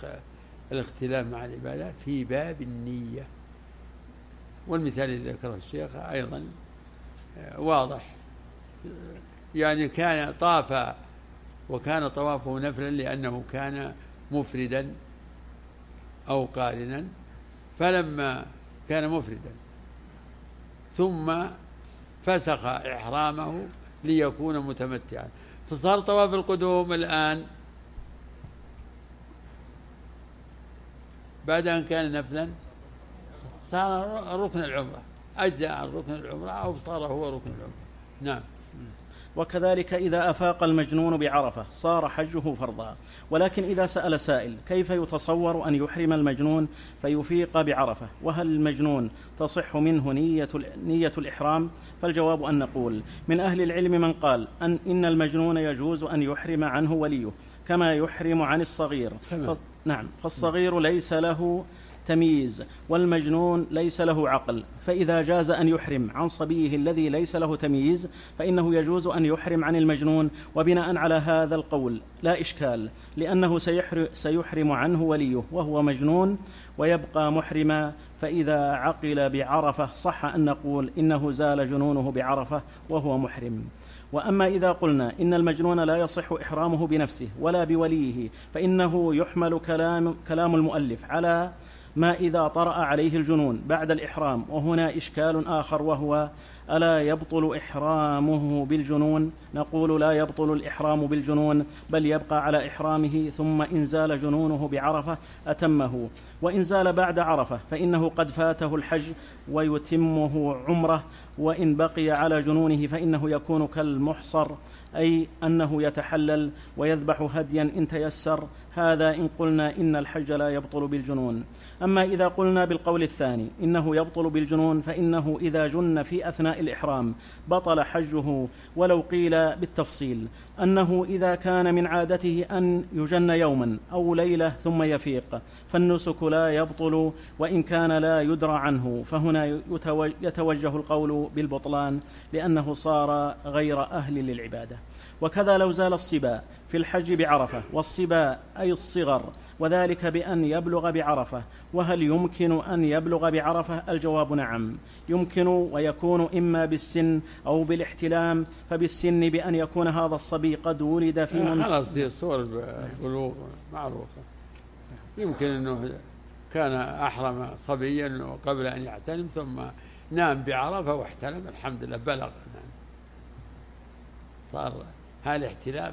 الاختلاف مع العبادات في باب النية، والمثال الذي ذكره الشيخ أيضا واضح، يعني كان طاف وكان طوافه نفلا لأنه كان مفردا أو قارنا، فلما كان مفردا ثم فسخ إحرامه ليكون متمتعا، فصار طواف القدوم الآن بعد أن كان نفلا صار ركن العمرة، أجزاء عن ركن العمرة أو صار هو ركن العمرة. نعم. وكذلك إذا أفاق المجنون بعرفة صار حجه فرضا. ولكن إذا سأل سائل كيف يتصور أن يحرم المجنون فيفيق بعرفة، وهل المجنون تصح منه نية, نية الإحرام؟ فالجواب أن نقول من أهل العلم من قال أن إن المجنون يجوز أن يحرم عنه وليه كما يحرم عن الصغير. ف... نعم، فالصغير ليس له تمييز والمجنون ليس له عقل، فإذا جاز أن يحرم عن صبيه الذي ليس له تمييز فإنه يجوز أن يحرم عن المجنون. وبناء على هذا القول لا إشكال، لأنه سيحرم عنه وليه وهو مجنون ويبقى محرما، فإذا عقل بعرفة صح أن نقول إنه زال جنونه بعرفة وهو محرم. وأما إذا قلنا إن المجنون لا يصح إحرامه بنفسه ولا بوليه فإنه يحمل كلام, كلام المؤلف على ما إذا طرأ عليه الجنون بعد الإحرام، وهنا إشكال آخر وهو: ألا يبطل إحرامه بالجنون؟ نقول: لا يبطل الإحرام بالجنون، بل يبقى على إحرامه، ثم إن زال جنونه بعرفة أتمه، وإن زال بعد عرفة فإنه قد فاته الحج ويتمه عمره، وإن بقي على جنونه فإنه يكون كالمحصر، أي أنه يتحلل ويذبح هديا إن تيسر. هذا إن قلنا إن الحج لا يبطل بالجنون. أما إذا قلنا بالقول الثاني إنه يبطل بالجنون فإنه إذا جن في أثناء الإحرام بطل حجه، ولو قيل بالتفصيل أنه إذا كان من عادته أن يجن يوما أو ليلة ثم يفيق فالنسك لا يبطل وإن كان لا يدرى عنه، فهنا يتوجه القول بالبطلان لأنه صار غير أهل للعبادة. وكذا لو زال الصبا في الحج بعرفة، والصبا أي الصغر، وذلك بأن يبلغ بعرفة. وهل يمكن أن يبلغ بعرفة؟ الجواب نعم، يمكن، ويكون إما بالسن أو بالاحتلام. فبالسن بأن يكون هذا الصبي قد ولد في من... خلاص صور البلوغ معروفة، يمكن أنه كان أحرم صبيا قبل أن يحتلم ثم نام بعرفة واحتلم، الحمد لله بلغ، صار هذا الاحتلام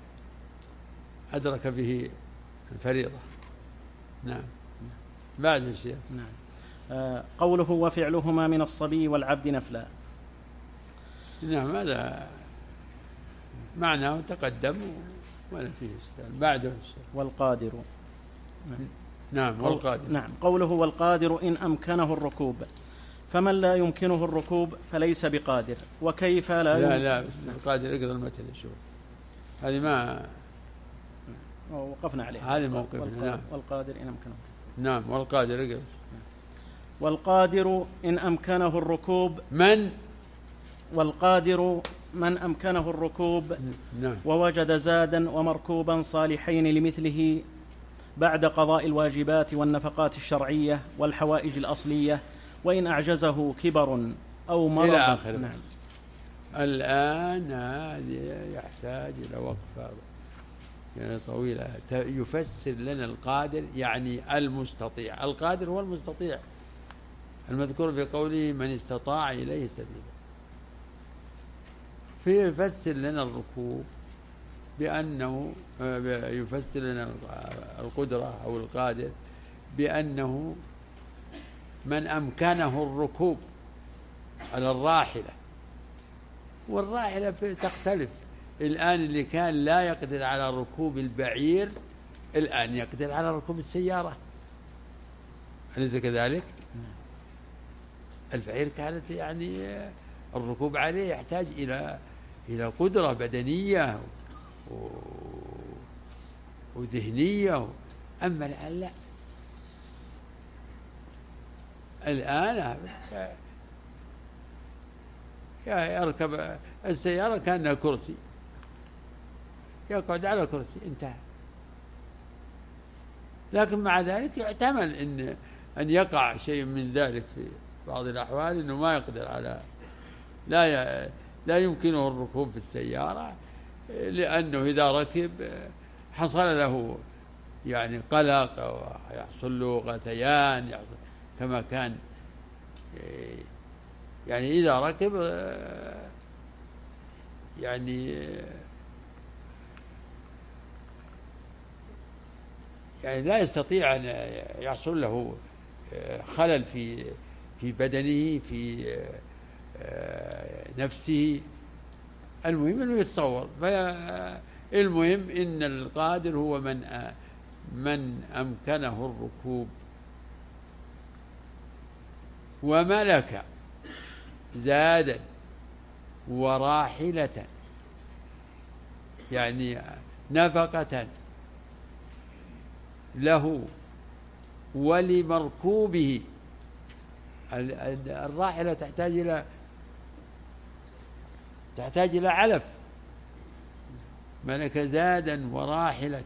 أدرك به الفريضة. نعم. بعد الشيء. نعم. آه قوله: وفعلهما من الصبي والعبد نفلا. نعم، هذا معناه تقدم ولا فيه إشكال. بعده الشيء. والقادر. نعم. نعم والقادر. نعم. قوله: والقادر إن أمكنه الركوب، فمن لا يمكنه الركوب فليس بقادر. وكيف لا لا يمكن؟ لا بس القادر اقرأ المتن شوف، هذه ما وقفنا عليه، هذه موقفنا. نعم. والقادر إن أمكنه. نعم والقادر اقرأ. والقادر إن أمكنه الركوب من والقادر من أمكنه الركوب. نعم. ووجد زادا ومركوبا صالحين لمثله بعد قضاء الواجبات والنفقات الشرعية والحوائج الأصلية، وإن أعجزه كبر أو مرض. إلى آخر. نعم. الآن هذا يحتاج إلى وقفة يعني طويلة، يفسر لنا القادر يعني المستطيع. القادر هو المستطيع المذكور في قوله: من استطاع إليه سبيلا. فيفسر لنا الركوب بأنه يفسر لنا القدرة أو القادر بأنه من أمكنه الركوب على الراحلة، والراحلة تختلف. الآن اللي كان لا يقدر على ركوب البعير الآن يقدر على ركوب السيارة، أليس كذلك؟ البعير كانت يعني الركوب عليه يحتاج إلى إلى قدرة بدنية وذهنية، أما الآن لا. الآن يركب السيارة كأنها كرسي، يقعد على كرسي، انتهى. لكن مع ذلك يحتمل أن أن يقع شيء من ذلك في بعض الأحوال، أنه ما يقدر على لا ي... لا يمكنه الركوب في السيارة، لأنه إذا ركب حصل له يعني قلق أو يحصل له غثيان، يحصل كما كان يعني إذا ركب يعني يعني لا يستطيع أن يحصل له خلل في في بدنه في نفسه. المهم أنه يتصور. المهم إن القادر هو من من أمكنه الركوب وملك زادا وراحلة، يعني نفقة له ولمركوبه. الراحلة تحتاج إلى تحتاج إلى علف، ملك زادا وراحلة.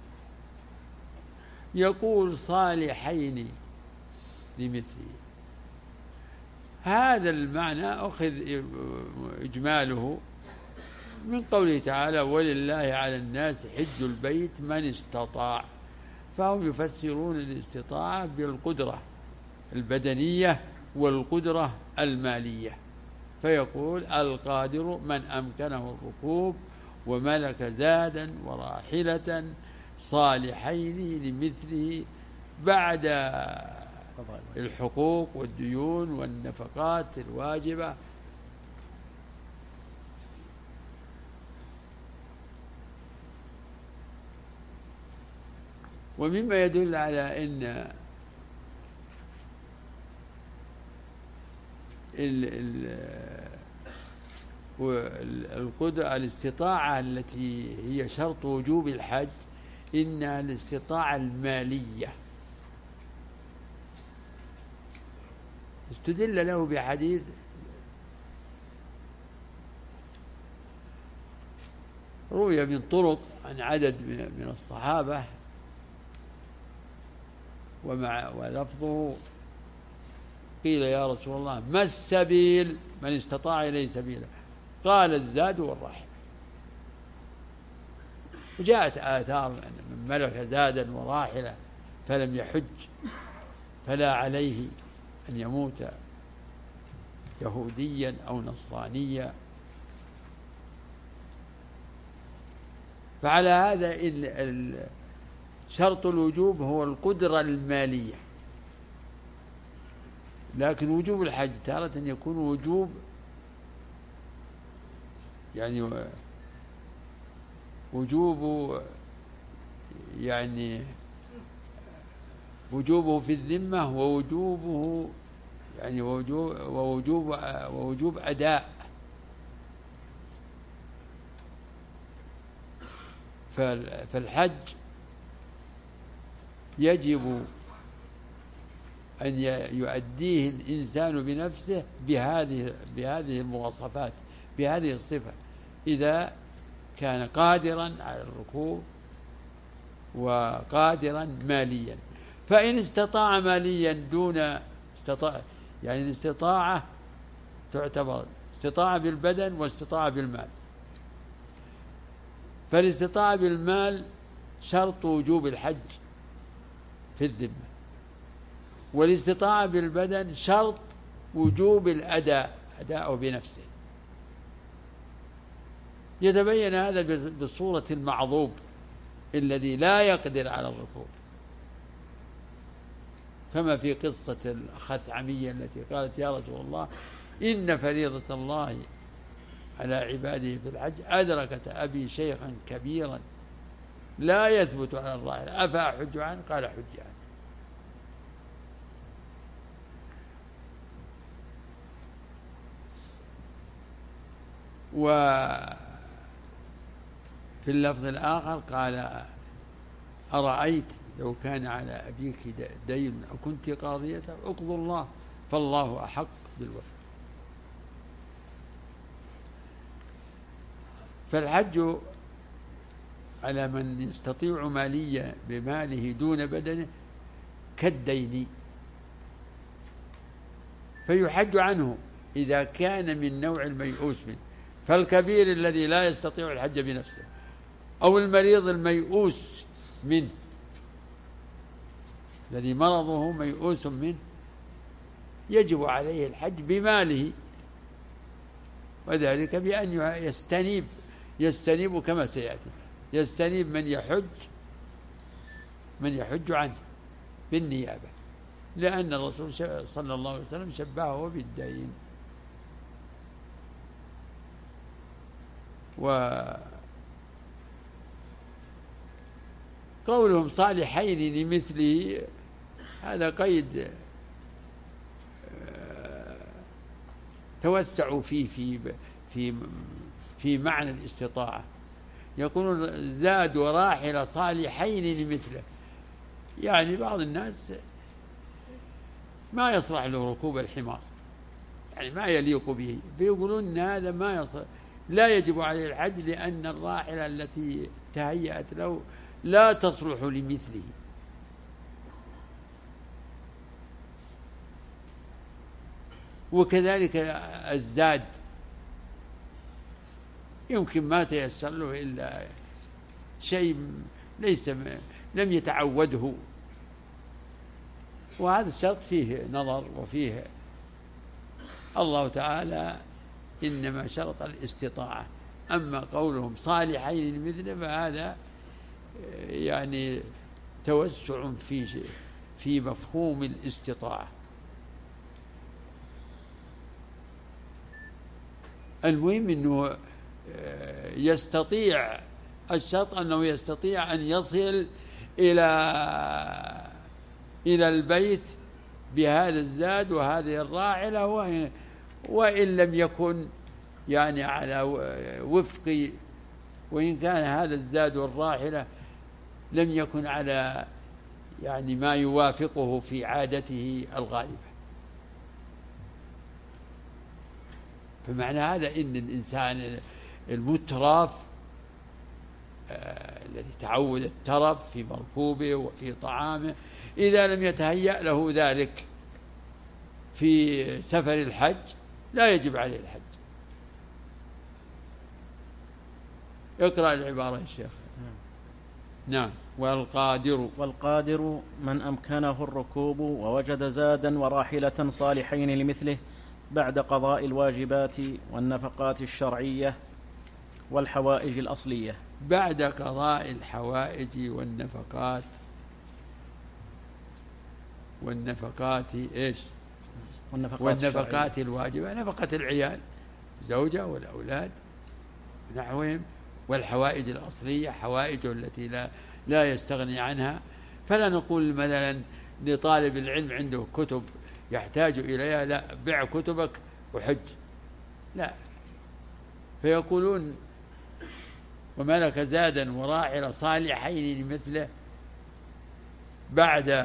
يقول صالحين لمثله. هذا المعنى أخذ إجماله من قوله تعالى ولله على الناس حج البيت من استطاع، فهم يفسرون الاستطاعة بالقدرة البدنية والقدرة المالية، فيقول القادر من أمكنه الركوب وملك زادا وراحلة صالحين لمثله بعد الحقوق والديون والنفقات الواجبة. ومما يدل على أن القدرة الاستطاعة التي هي شرط وجوب الحج إنها الاستطاعة المالية. استدل له بحديث روي من طرق عن عدد من الصحابة ومع ولفظه قيل يا رسول الله ما السبيل من استطاع إليه سبيلا؟ قال الزاد والراحلة. وجاءت آثار من ملك زادا وراحلة فلم يحج فلا عليه أن يموت يهوديا أو نصرانيا. فعلى هذا شرط الوجوب هو القدرة المالية، لكن وجوب الحج تارة يكون وجوب يعني وجوب يعني وجوبه في الذمة ووجوبه يعني ووجوب ووجوب ووجوب أداء. فالحج يجب أن يؤديه الإنسان بنفسه بهذه بهذه المواصفات بهذه الصفة إذا كان قادرا على الركوب وقادرا ماليا. فإن استطاع ماليا دون استطاع يعني الاستطاعة تعتبر استطاعة بالبدن واستطاعة بالمال. فالاستطاعة بالمال شرط وجوب الحج في الذمة، والاستطاعة بالبدن شرط وجوب الأداء أداءه بنفسه. يتبين هذا بصورة المعذوب الذي لا يقدر على الركوب، كما في قصة الخثعمية التي قالت يا رسول الله إن فريضة الله على عباده في الحج أدركت أبي شيخا كبيرا لا يثبت على الراحلة أفأحج عنه؟ قال حج عنه. وفي اللفظ الآخر قال أرأيت لو كان على أبيك دين أو كنت قاضيته اقضوا الله فالله أحق بالوفاء. فالحج على من يستطيع مالية بماله دون بدنه كالدين، فيحج عنه إذا كان من نوع الميؤوس منه. فالكبير الذي لا يستطيع الحج بنفسه أو المريض الميؤوس منه الذي مرضه ميؤوس منه يجب عليه الحج بماله، وذلك بأن يستنيب يستنيب كما سيأتي يستنيب من يحج من يحج عنه بالنيابة، لأن الرسول صلى الله عليه وسلم شبهه بالدين. وقولهم صالحين لمثله هذا قيد توسعوا فيه في في في معنى الاستطاعة. يقولون زاد وراحل صالحين لمثله، يعني بعض الناس ما يصلح له ركوب الحمار، يعني ما يليق به، فيقولون إن هذا ما يصلح لا يجب عليه الحج لأن الراحلة التي تهيأت له لا تصلح لمثله. وكذلك الزاد يمكن ما تيسر له إلا شيء ليس لم يتعوده، وهذا الشرط فيه نظر وفيه الله تعالى إنما شرط الاستطاعة. أما قولهم صالحين مثله فهذا يعني توسع في في مفهوم الاستطاعة. المهم أنه يستطيع، الشرط أنه يستطيع أن يصل إلى إلى البيت بهذا الزاد وهذه الراحلة، وإن لم يكن يعني على وفق، وإن كان هذا الزاد والراحلة لم يكن على يعني ما يوافقه في عادته الغالبة. فمعنى هذا إن الإنسان المترف آه الذي تعود الترف في مركوبه وفي طعامه، إذا لم يتهيأ له ذلك في سفر الحج لا يجب عليه الحج. اقرأ العبارة يا شيخ. نعم. والقادر والقادر من أمكنه الركوب ووجد زادا وراحلة صالحين لمثله بعد قضاء الواجبات والنفقات الشرعية والحوائج الأصلية. بعد قضاء الحوائج والنفقات والنفقات إيش والنفقات, والنفقات الواجبة، نفقة العيال زوجة والأولاد نحوهم، والحوائج الأصلية حوائج التي لا لا يستغني عنها. فلا نقول مثلا لطالب العلم عنده كتب يحتاج إليها لا بع كتبك وحج، لا. فيقولون وملك زادا وراحل صالحين مثله بعد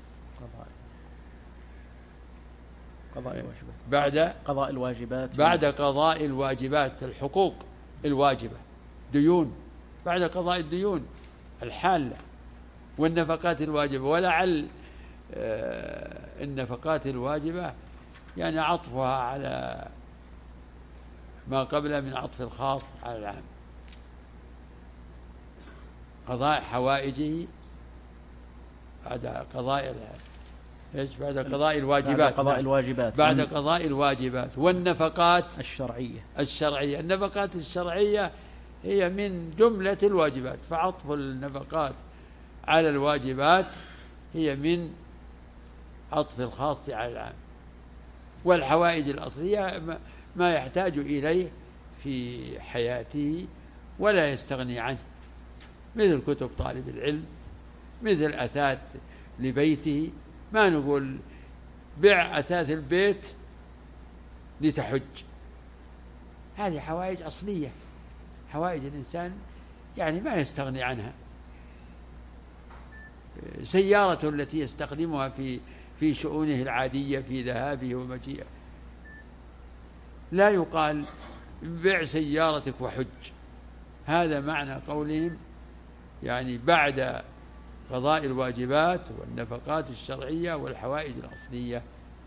قضاء الواجبات بعد قضاء الواجبات بعد قضاء الواجبات، الحقوق الواجبة، ديون، بعد قضاء الديون الحالة والنفقات الواجبة. ولعل النفقات الواجبة يعني عطفها على ما قبل من عطف الخاص على العام. قضاء حوائجه بعد قضاء ايش بعد قضاء الواجبات بعد قضاء الواجبات بعد قضاء الواجبات والنفقات الشرعية الشرعية النفقات الشرعية هي من جملة الواجبات، فعطف النفقات على الواجبات هي من عطف الخاص على العام. والحوائج الأصلية ما يحتاج إليه في حياته ولا يستغني عنه، مثل كتب طالب العلم، مثل أثاث لبيته. ما نقول بع أثاث البيت لتحج، هذه حوائج أصلية، حوائج الإنسان يعني ما يستغني عنها. سيارة التي يستخدمها في في شؤونه العادية في ذهابه ومجيئه، لا يقال بع سيارتك وحج. هذا معنى قولهم يعني بعد قضاء الواجبات والنفقات الشرعية والحوائج الأصلية.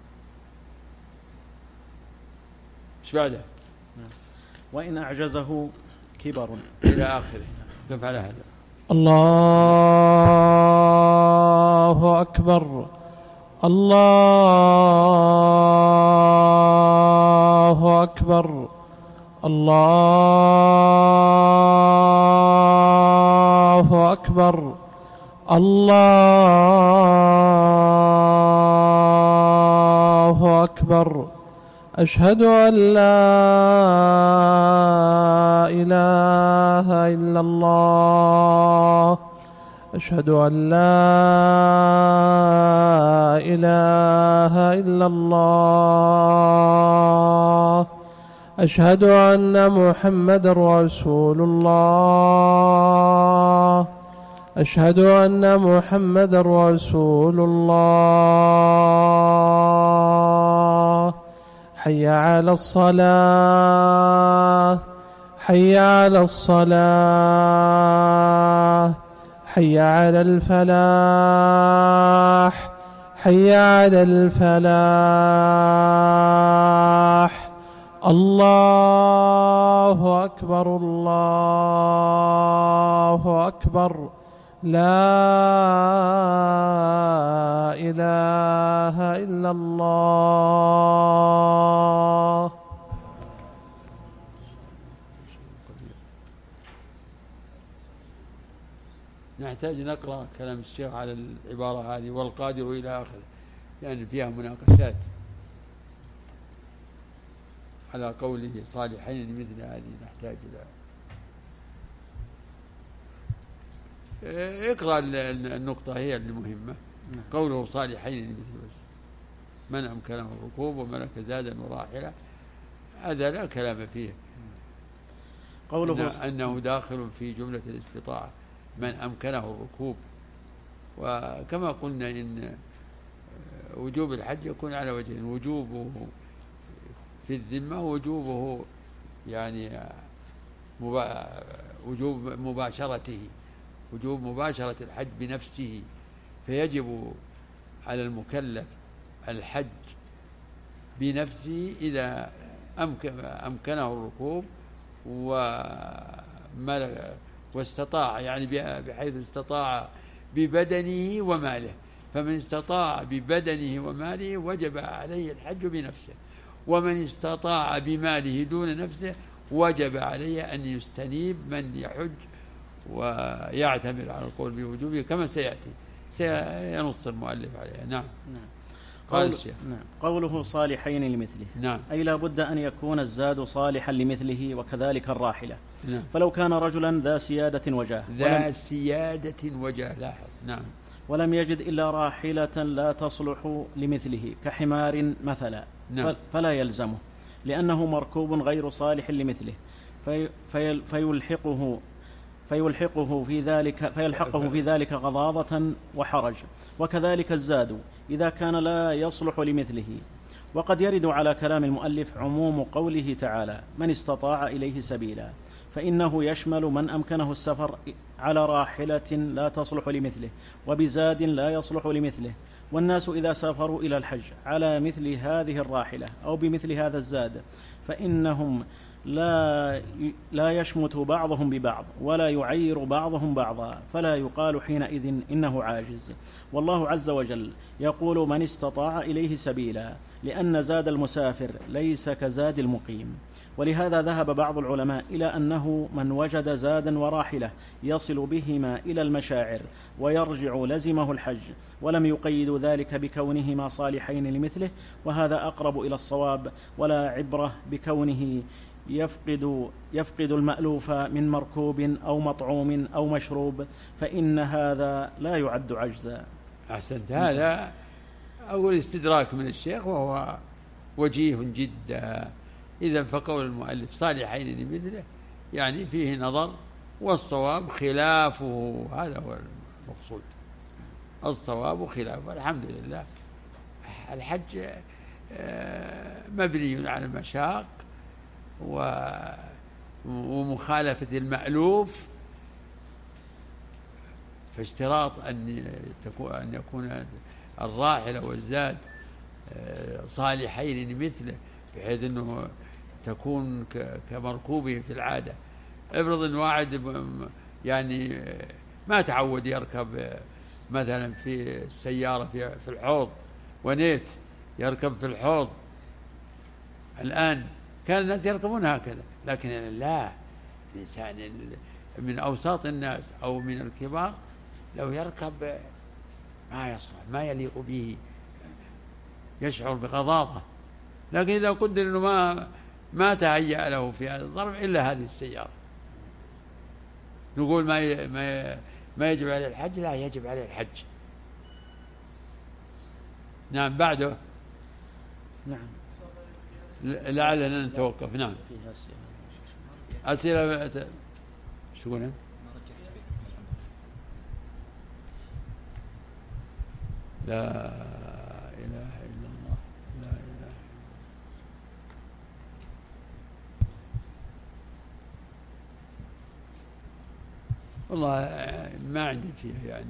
ايش بعده؟ وإن أعجزه كبر إلى آخره. كيف على هذا؟ الله أكبر الله أكبر الله أكبر الله أكبر. أشهد أن لا إله إلا الله أشهد أن لا إله إلا الله أشهد أن محمد رسول الله أشهد أن محمد رسول الله. حي على الصلاة حي على الصلاة حي على الفلاح حي على الفلاح. الله أكبر الله أكبر لا إله إلا الله. نحتاج نقرأ كلام الشيخ على العبارة هذه والقادر إلى آخره، لأن يعني فيها مناقشات على قوله صالحين مثل هذه، نحتاج إلى اقرأ النقطة هي المهمة. قوله صالحين مثل بس من أمكنه الركوب وملك زادا وراحلة، هذا لا كلام فيه. قوله أنه داخل في جملة الاستطاعة من أمكنه الركوب. وكما قلنا إن وجوب الحج يكون على وجهين: وجوبه في الذمة، وجوبه يعني مبا... وجوب مباشرته، وجوب مباشرة الحج بنفسه. فيجب على المكلف الحج بنفسه إذا أمكن أمكنه الركوب وملك واستطاع، يعني بحيث استطاع ببدنه وماله. فمن استطاع ببدنه وماله وجب عليه الحج بنفسه، ومن استطاع بماله دون نفسه وجب عليه أن يستنيب من يحج ويعتمر على القول بوجوبه كما سيأتي سينص المؤلف عليها. نعم. نعم. قال قول الشيخ نعم. قوله صالحين لمثله، نعم. أي لا بد أن يكون الزاد صالحا لمثله، وكذلك الراحلة. نعم. فلو كان رجلا ذا سيادة وجاه ذا سيادة وجاه لاحظ. نعم. ولم يجد إلا راحلة لا تصلح لمثله كحمار مثلا، نعم. فلا يلزمه، لأنه مركوب غير صالح لمثله، في في فيلحقه فيلحقه في ذلك فيلحقه في ذلك غضاضة وحرج. وكذلك الزاد إذا كان لا يصلح لمثله. وقد يرد على كلام المؤلف عموم قوله تعالى من استطاع إليه سبيلا، فإنه يشمل من أمكنه السفر على راحلة لا تصلح لمثله وبزاد لا يصلح لمثله. والناس إذا سافروا إلى الحج على مثل هذه الراحلة أو بمثل هذا الزاد فإنهم لا لا يشمت بعضهم ببعض ولا يعير بعضهم بعضا، فلا يقال حينئذ إنه عاجز. والله عز وجل يقول من استطاع إليه سبيلا، لأن زاد المسافر ليس كزاد المقيم. ولهذا ذهب بعض العلماء إلى أنه من وجد زادا وراحلة يصل بهما إلى المشاعر ويرجع لزمه الحج، ولم يقيد ذلك بكونهما صالحين لمثله، وهذا أقرب إلى الصواب. ولا عبرة بكونه يفقد, يفقد المألوف من مركوب أو مطعوم أو مشروب، فإن هذا لا يعد عجزا. أحسنت. هذا أول استدراك من الشيخ وهو وجيه جدا. إذا فقول المؤلف صالحين لمثله يعني فيه نظر، والصواب خلافه، هذا هو المقصود، الصواب خلافه. الحمد لله الحج مبني على المشاق ومخالفة المألوف، فاشتراط أن أن يكون الراحلة والزاد صالحين لمثله، بحيث أنه تكون كمركوبه في العادة. افرض أن واحد يعني ما تعود يركب مثلا في السيارة في الحوض ونيت يركب في الحوض، الآن كان الناس يركبون هكذا، لكن لا، الإنسان من أوساط الناس أو من الكبار لو يركب ما يصلح، ما يليق به، يشعر بغضاضة. لكن إذا قدر أنه ما ما تهيأ له في هذا الظرف إلا هذه السيارة، نقول ما ما ما يجب عليه الحج؟ لا، يجب عليه الحج. نعم. بعده نعم لعلنا نتوقف. نعم. أسئلة شو قلنا؟ لا إله إلا الله، لا إله. والله ما عندي فيها، يعني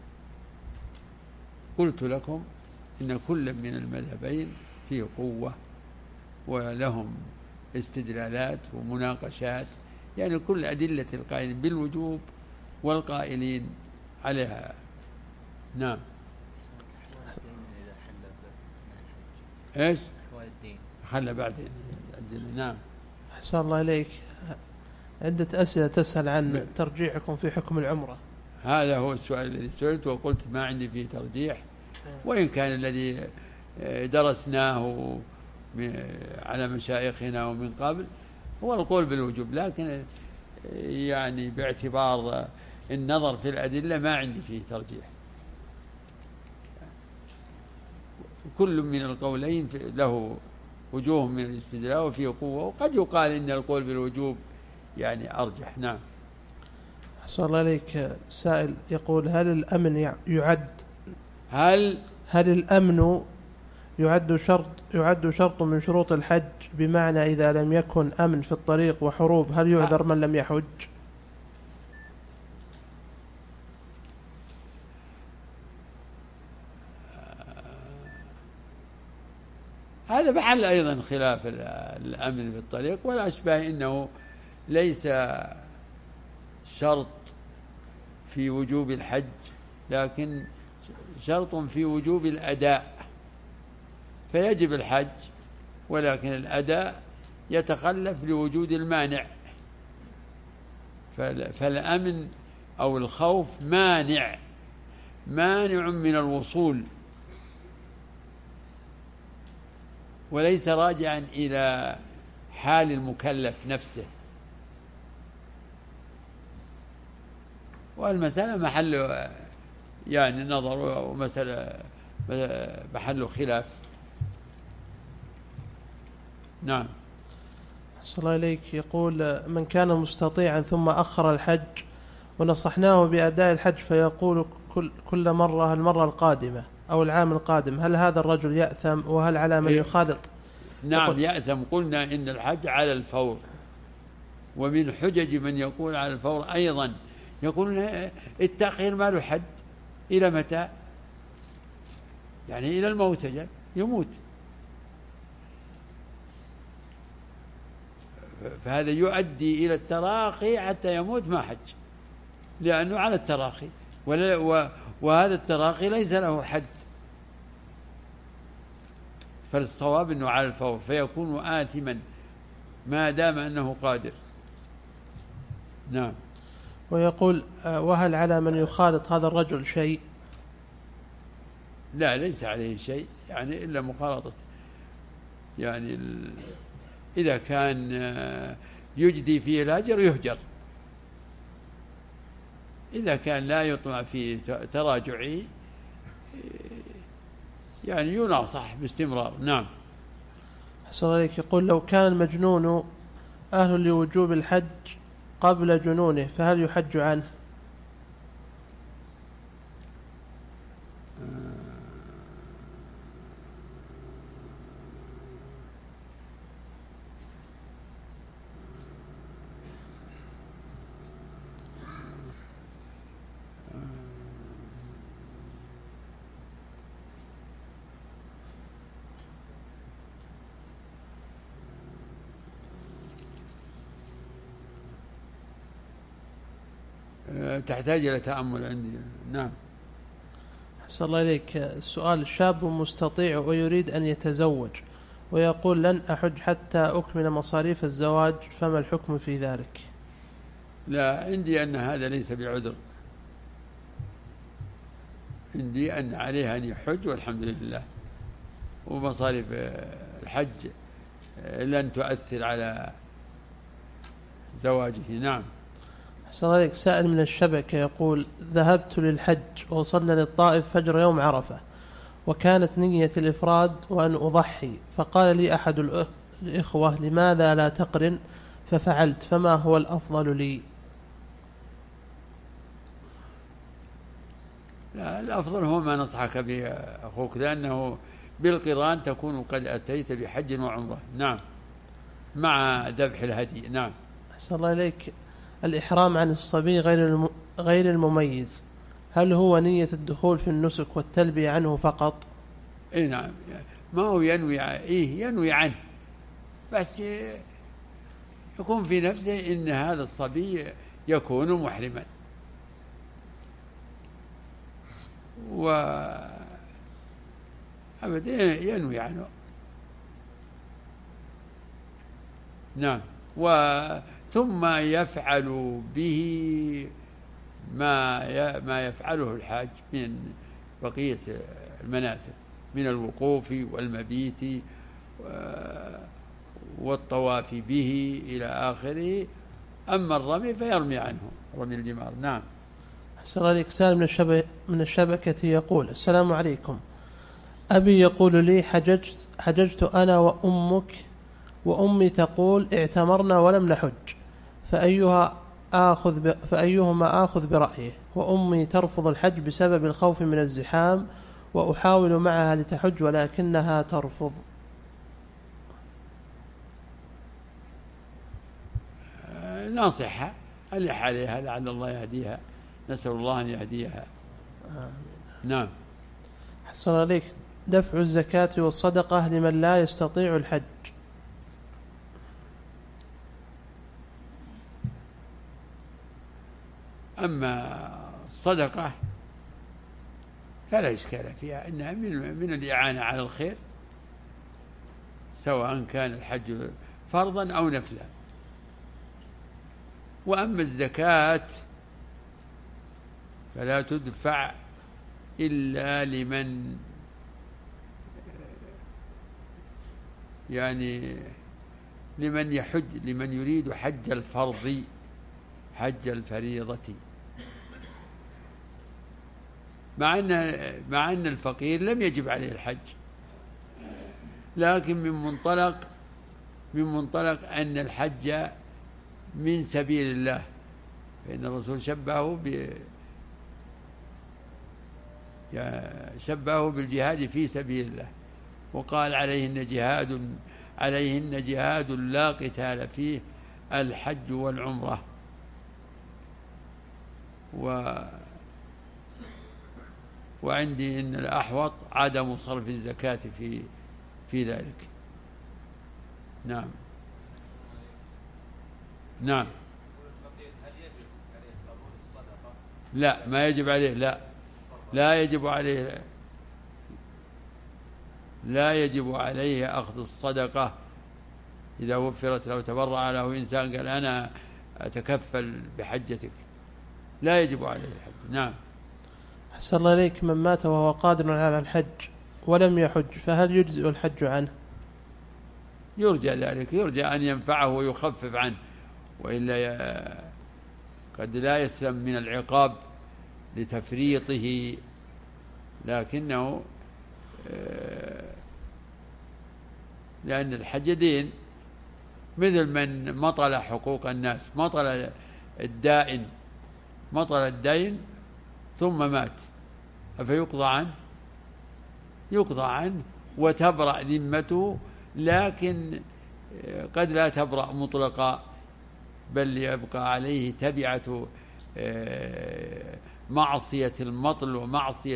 قلت لكم إن كل من المذهبين فيه قوة ولهم استدلالات ومناقشات، يعني كل أدلة القائلين بالوجوب والقائلين عليها. نعم. ايش؟ خلى بعدين. نعم. أحسن الله إليك. عدة أسئلة تسأل عن ترجيحكم في حكم العمرة. هذا هو السؤال الذي سئلت وقلت ما عندي فيه ترجيح، وإن كان الذي درسناه على مشايخنا ومن قبل هو القول بالوجوب، لكن يعني باعتبار النظر في الأدلة ما عندي فيه ترجيح. كل من القولين له وجوه من الاستدلال وفيه قوة، وقد يقال إن القول بالوجوب يعني أرجح. نعم. أحسن الله إليك. سائل يقول هل الأمن يعد هل هل الأمن يعد شرط يعد شرط من شروط الحج، بمعنى إذا لم يكن أمن في الطريق وحروب هل يعذر من لم يحج؟ هذا محل أيضا خلاف الأمن في الطريق، والأشبه إنه ليس شرط في وجوب الحج، لكن شرط في وجوب الأداء، فيجب الحج ولكن الأداء يتخلف لوجود المانع، فالأمن أو الخوف مانع مانع من الوصول، وليس راجعا إلى حال المكلف نفسه. والمسألة محل يعني نظر، ومسألة محل خلاف. نعم. أحسن الله إليك. يقول من كان مستطيعا ثم أخر الحج ونصحناه بأداء الحج فيقول كل, كل مرة المرة القادمة أو العام القادم، هل هذا الرجل يأثم؟ وهل على من يخالط؟ نعم يأثم. قلنا إن الحج على الفور، ومن حجج من يقول على الفور أيضا يقول التأخير ما له حد، إلى متى؟ يعني إلى الموت، يموت. فهذا يؤدي إلى التراخي حتى يموت ما حج، لأنه على التراخي، وهذا التراخي ليس له حد. فالصواب أنه على الفور، فيكون آثما ما دام أنه قادر. نعم. ويقول وهل على من يخالط هذا الرجل شيء؟ لا، ليس عليه شيء، يعني إلا مخالطة، يعني إذا كان يجدي فيه الأجر يهجر، إذا كان لا يطمع في تراجعه يعني يناصح باستمرار. نعم. أحسن عليك. يقول لو كان المجنون أهل لوجوب الحج قبل جنونه فهل يحج عنه؟ تحتاج إلى تأمل عندي. نعم. أحسن الله إليك. السؤال: شاب مستطيع ويريد أن يتزوج ويقول لن أحج حتى أكمل مصاريف الزواج، فما الحكم في ذلك؟ لا، عندي أن هذا ليس بعذر، عندي أن عليه أن يحج والحمد لله، ومصاريف الحج لن تؤثر على زواجه. نعم. أحسن الله إليك. سائل من الشبكة يقول: ذهبت للحج ووصلنا للطائف فجر يوم عرفة، وكانت نية الإفراد وأن أضحي، فقال لي أحد الإخوة: لماذا لا تقرن؟ ففعلت، فما هو الأفضل لي؟ لا، الأفضل هو ما نصحك به أخوك، لأنه بالقران تكون قد أتيت بحج وعمرة. نعم، مع ذبح الهدي. نعم. أحسن الله إليك. الإحرام عن الصبي غير غير المميز، هل هو نية الدخول في النسك والتلبية عنه فقط؟ إيه نعم، ما هو ينوي إيه ينوي عنه، بس يكون في نفسه إن هذا الصبي يكون محرما، وأبدا ينوي عنه. نعم. وثم يفعل به ما ما يفعله الحاج من بقية المناسك من الوقوف والمبيت والطواف به إلى آخره. أما الرمي فيرمي عنه، رمي الجمار. نعم. أحسن عليك. سالم من الشبكة, من الشبكة يقول: السلام عليكم، أبي يقول لي حججت, حججت أنا وأمك، وأمي تقول اعتمرنا ولم نحج، فأيها آخذ ب... فأيهما آخذ برأيه؟ وأمي ترفض الحج بسبب الخوف من الزحام، وأحاول معها لتحج ولكنها ترفض. ناصحها، ألح عليها لعل الله يهديها، نسأل الله أن يهديها. آمين. نعم. حسن عليك. دفع الزكاة والصدقة لمن لا يستطيع الحج. أما الصدقة فلا إشكال فيها، إنها من, من الإعانة على الخير، سواء كان الحج فرضا أو نفلا. وأما الزكاة فلا تدفع إلا لمن يعني لمن يحج، لمن يريد حج الفرض، حج الفريضة، مع أن مع أن الفقير لم يجب عليه الحج، لكن من منطلق من منطلق أن الحج من سبيل الله، فإن الرسول شبهه ب شبهه بالجهاد في سبيل الله، وقال عليهن جهاد عليهن جهاد لا قتال فيه الحج والعمرة. و وعندي إن الأحوط عدم صرف الزكاة في في ذلك. نعم. نعم. لا، ما يجب عليه، لا لا يجب عليه لا يجب عليه أخذ الصدقة إذا وفرت له، تبرع له إنسان قال أنا أتكفل بحجتك، لا يجب عليه الحج. نعم. أحسن الله إليك. من مات وهو قادر على الحج ولم يحج فهل يجزئ الحج عنه؟ يرجى ذلك، يرجى أن ينفعه ويخفف عنه، وإلا قد لا يسلم من العقاب لتفريطه، لكنه لأن الحج دين، مثل من مطل حقوق الناس، مطل الدائن مطل الدين ثم مات، أفيقضى عنه؟ يقضى عنه وتبرأ ذمته، لكن قد لا تبرأ مطلقا، بل يبقى عليه تبعة معصية المطل ومعصية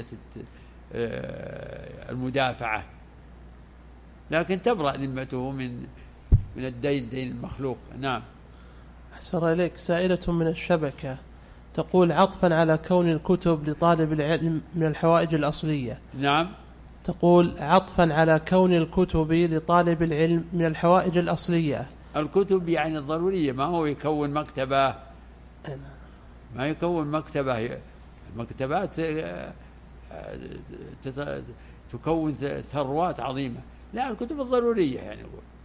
المدافعة، لكن تبرأ ذمته من من الدين، دين المخلوق. نعم. أحسن إليك. سائلة من الشبكة تقول: عطفا على كون الكتب لطالب العلم من الحوائج الأصلية. نعم. تقول: عطفا على كون الكتب لطالب العلم من الحوائج الأصلية. الكتب يعني الضرورية، ما هو يكون مكتبة، ما يكون مكتبة. المكتبات تكون ثروات عظيمة، لا، الكتب الضرورية يعني.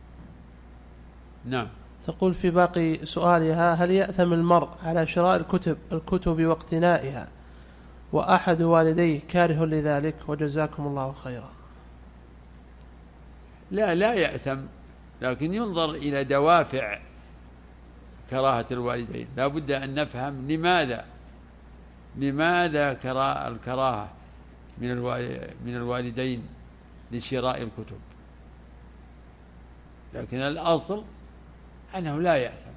نعم. تقول في باقي سؤالها: هل يأثم المرء على شراء الكتب الكتب واقتنائها وأحد والديه كاره لذلك؟ وجزاكم الله خيرا. لا لا يأثم، لكن ينظر إلى دوافع كراهة الوالدين. لا بد أن نفهم لماذا لماذا الكراهة من الوالدين لشراء الكتب، لكن الأصل أنه لا يأثم.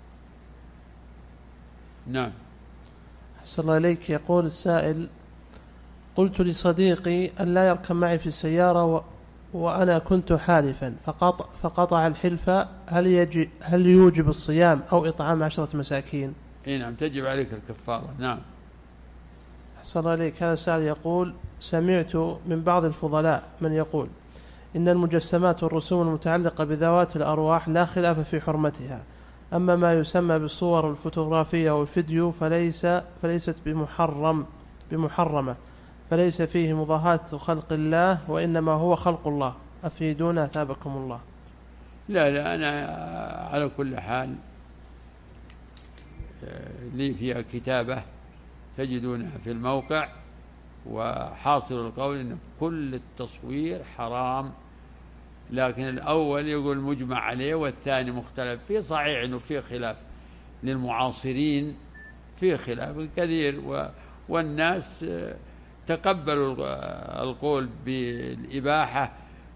نعم. أحسن الله إليك. يقول السائل: قلت لصديقي أن لا يركب معي في السيارة و... وأنا كنت حالفا فقطع, فقطع الحلف، هل, يجي هل يوجب الصيام أو إطعام عشرة مساكين؟ إيه نعم، تجب عليك الكفارة. نعم. أحسن عليك. هذا سائل يقول: سمعت من بعض الفضلاء من يقول إن المجسمات والرسوم المتعلقة بذوات الأرواح لا خلاف في حرمتها، أما ما يسمى بالصور الفوتوغرافية والفيديو فليس فليست بمحرم بمحرمة فليس فيه مضاهاة خلق الله، وإنما هو خلق الله. أفيدونا ثابكم الله. لا لا، أنا على كل حال لي فيها كتابة تجدونها في الموقع، وحاصل القول أن كل التصوير حرام، لكن الأول يقول مجمع عليه والثاني مختلف فيه. صحيح أنه فيه خلاف للمعاصرين، فيه خلاف كثير، والناس تقبلوا القول بالإباحة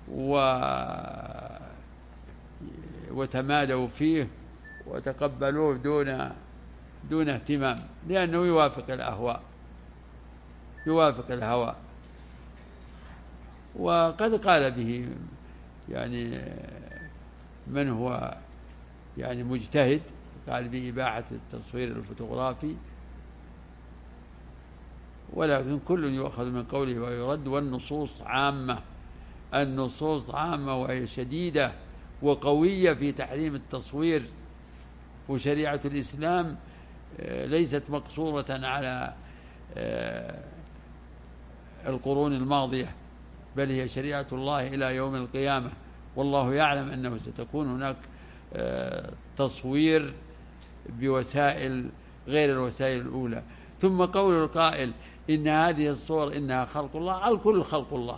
وتمادوا فيه وتقبلوه دون دون اهتمام، لأنه يوافق الأهواء يوافق الهوى. وقد قال به يعني من هو يعني مجتهد، قال بإباحة التصوير الفوتوغرافي، ولكن كل يؤخذ من قوله ويرد، والنصوص عامة النصوص عامة وهي شديدة وقوية في تحريم التصوير. وشريعة الإسلام ليست مقصورة على القرون الماضية، بل هي شريعة الله إلى يوم القيامة، والله يعلم أنه ستكون هناك تصوير بوسائل غير الوسائل الأولى. ثم قول القائل إن هذه الصور إنها خلق الله، الكل خلق الله.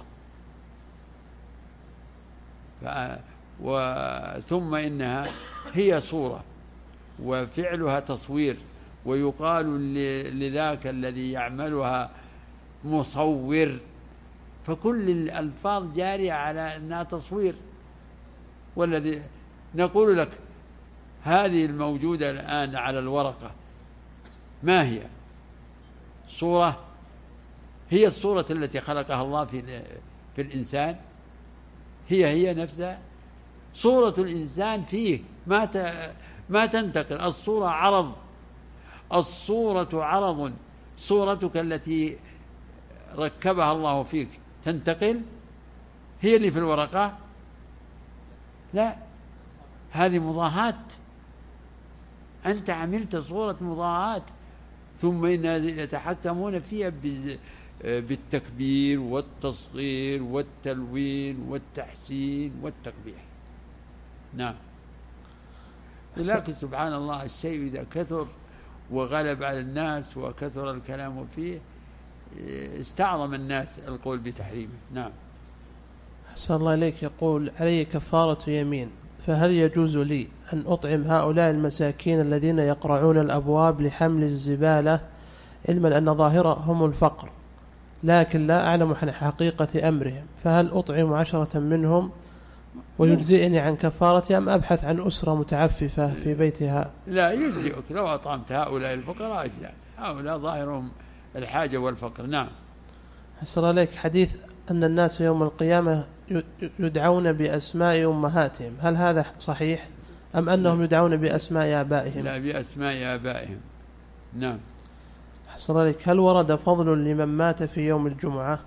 ثم إنها هي صورة وفعلها تصوير، ويقال لذاك الذي يعملها مصور، فكل الألفاظ جارية على أنها تصوير. والذي نقول لك هذه الموجودة الآن على الورقة ما هي؟ صورة، هي الصورة التي خلقها الله في في الإنسان، هي هي نفسها صورة الإنسان فيه، ما ما تنتقل. الصورة عرض، الصورة عرض، صورتك التي ركبها الله فيك تنتقل، هي اللي في الورقة؟ لا، هذه مضاهاة، أنت عملت صورة مضاهاة. ثم إن يتحكمون فيها بالتكبير والتصغير والتلوين والتحسين والتقبيح. نعم. لكن سبحان الله الشيء إذا كثر وغلب على الناس وكثر الكلام فيه استعظم الناس القول بتحريمه. نعم. أحسن الله إليك. يقول: علي كفارة يمين، فهل يجوز لي أن أطعم هؤلاء المساكين الذين يقرعون الأبواب لحمل الزبالة، علما أن ظاهرهم الفقر، لكن لا أعلم عن حقيقة أمرهم، فهل أطعم عشرة منهم ويجزئني عن كفارتي، أم أبحث عن أسرة متعففة في بيتها؟ لا، يجزئك لو أطعمت هؤلاء الفقراء أجزاء، هؤلاء ظاهرهم الحاجة والفقر. نعم. حصل عليك حديث أن الناس يوم القيامة يدعون بأسماء أمهاتهم، هل هذا صحيح أم أنهم يدعون بأسماء آبائهم؟ لا، بأسماء آبائهم. نعم. حصل عليك. هل ورد فضل لمن مات في يوم الجمعة؟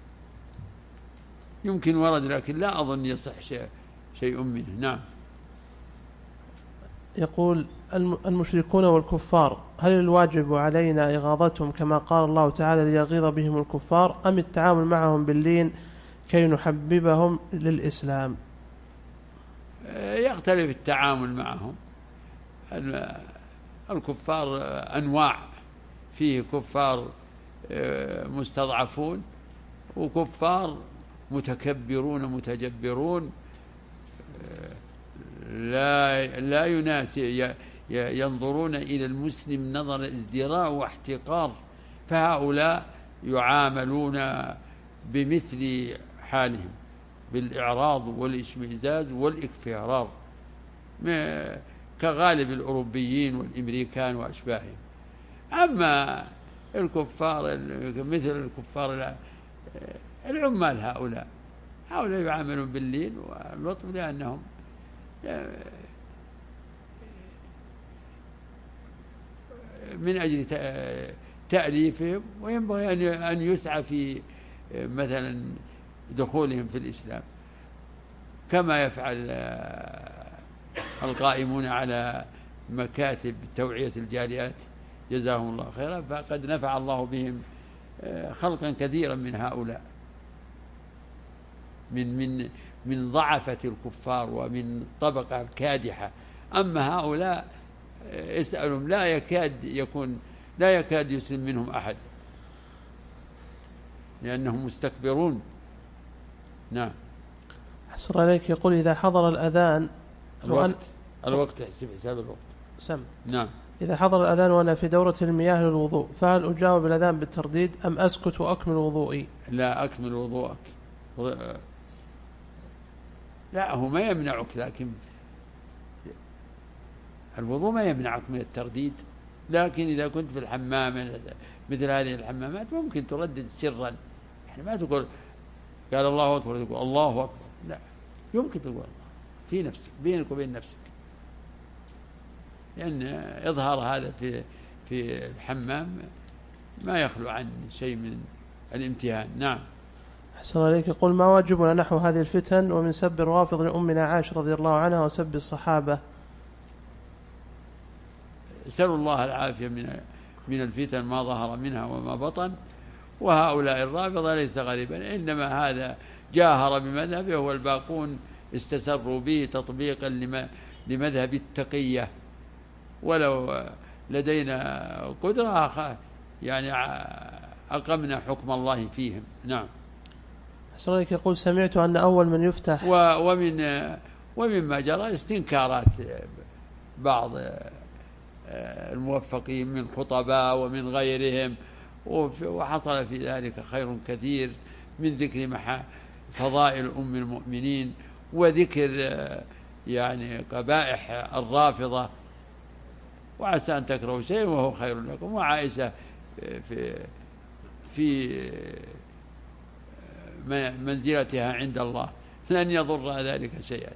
يمكن ورد، لكن لا أظن يصح شيء, شيء منه. نعم. يقول: المشركون والكفار هل الواجب علينا إغاظتهم كما قال الله تعالى ليغيظ بهم الكفار، أم التعامل معهم باللين كي نحببهم للإسلام؟ يختلف التعامل معهم. الكفار أنواع، فيه كفار مستضعفون وكفار متكبرون متجبرون، لا لا يناسب، ينظرون إلى المسلم نظر ازدراء واحتقار، فهؤلاء يعاملون بمثل حالهم بالإعراض والإشمئزاز والإكفرار كغالب الأوروبيين والأمريكان وأشباههم. أما الكفار مثل الكفار العمال، هؤلاء هؤلاء يعاملون باللين واللطف لأنهم من أجل تأليفهم، وينبغي أن يسعى في مثلا دخولهم في الإسلام كما يفعل القائمون على مكاتب توعية الجاليات جزاهم الله خيرا، فقد نفع الله بهم خلقا كثيرا من هؤلاء، من من من ضعفة الكفار ومن الطبقة الكادحة. أما هؤلاء اسألهم لا يكاد يكون لا يكاد يسلم منهم أحد لأنهم مستكبرون. نعم. أحسن عليك. يقول إذا حضر الأذان الوقت الوقت احسب حساب الوقت سم. نعم. إذا حضر الأذان وأنا في دورة المياه للوضوء فهل أجاوب الأذان بالترديد أم أسكت وأكمل وضوئي؟ لا، أكمل وضوءك. لا، هو ما يمنعك، لكن الوضوء ما يمنعك من الترديد، لكن إذا كنت في الحمام مثل هذه الحمامات ممكن تردد سرا، يعني ما تقول قال الله أكبر تقول الله أكبر، لا، يمكن تقول الله في نفسك بينك وبين نفسك، لأن إظهار هذا في في الحمام ما يخلو عن شيء من الامتهان. نعم. أحسن عليك. يقول ما واجبنا نحو هذه الفتن ومن سب الرافض لأمنا عائشة رضي الله عنها وسب الصحابة؟ سأل الله العافية من من الفتن ما ظهر منها وما بطن، وهؤلاء الرافضة ليس غريبا، إنما هذا جاهر بمذهبه والباقون استسروا به تطبيقا لمذهب التقية، ولو لدينا قدرة يعني أقمنا حكم الله فيهم. نعم. أحسن عليك. يقول سمعت أن أول من يفتح ومن ومما جرى استنكارات بعض الموفقين من خطباء ومن غيرهم، وحصل في ذلك خير كثير من ذكر فضائل أم المؤمنين وذكر يعني قبائح الرافضة، وعسى أن تكرهوا شيئا وهو خير لكم، وعائشة في في منزلتها عند الله لن يضر ذلك شيئا.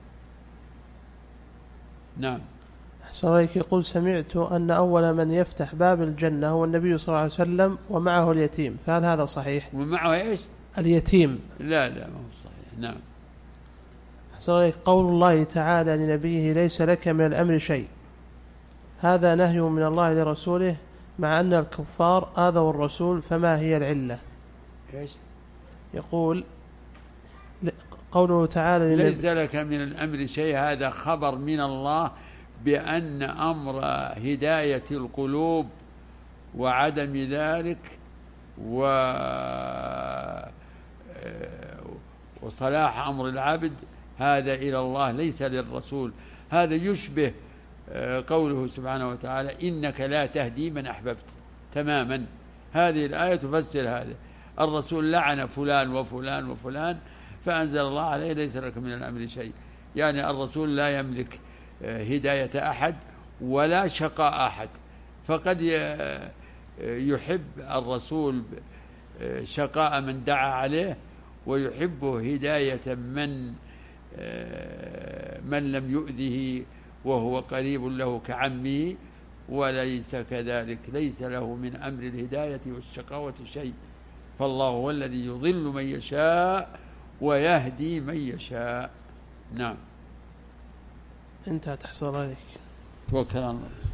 نعم. أحسن عليك. يقول سمعت أن أول من يفتح باب الجنة هو النبي صلى الله عليه وسلم ومعه اليتيم، فهل هذا صحيح؟ ومعه إيش؟ اليتيم. لا لا ما هو صحيح. نعم. أحسن عليك. قول الله تعالى لنبيه ليس لك من الأمر شيء، هذا نهي من الله لرسوله مع أن الكفار آذوا الرسول، فما هي العلة؟ إيش؟ يقول قوله تعالى ليس لك من الأمر شيء، هذا خبر من الله بأن أمر هداية القلوب وعدم ذلك وصلاح أمر العبد هذا إلى الله ليس للرسول. هذا يشبه قوله سبحانه وتعالى إنك لا تهدي من أحببت تماما. هذه الآية تفسر هذا. الرسول لعن فلان وفلان وفلان فأنزل الله عليه ليس لك من الأمر شيء، يعني الرسول لا يملك هداية أحد ولا شقاء أحد، فقد يحب الرسول شقاء من دعا عليه ويحب هداية من من لم يؤذه وهو قريب له كعمه، وليس كذلك، ليس له من أمر الهداية والشقاوة شيء، فالله هو الذي يضل من يشاء ويهدي من يشاء. نعم. انتهى. تحصل عليك. توكل على الله.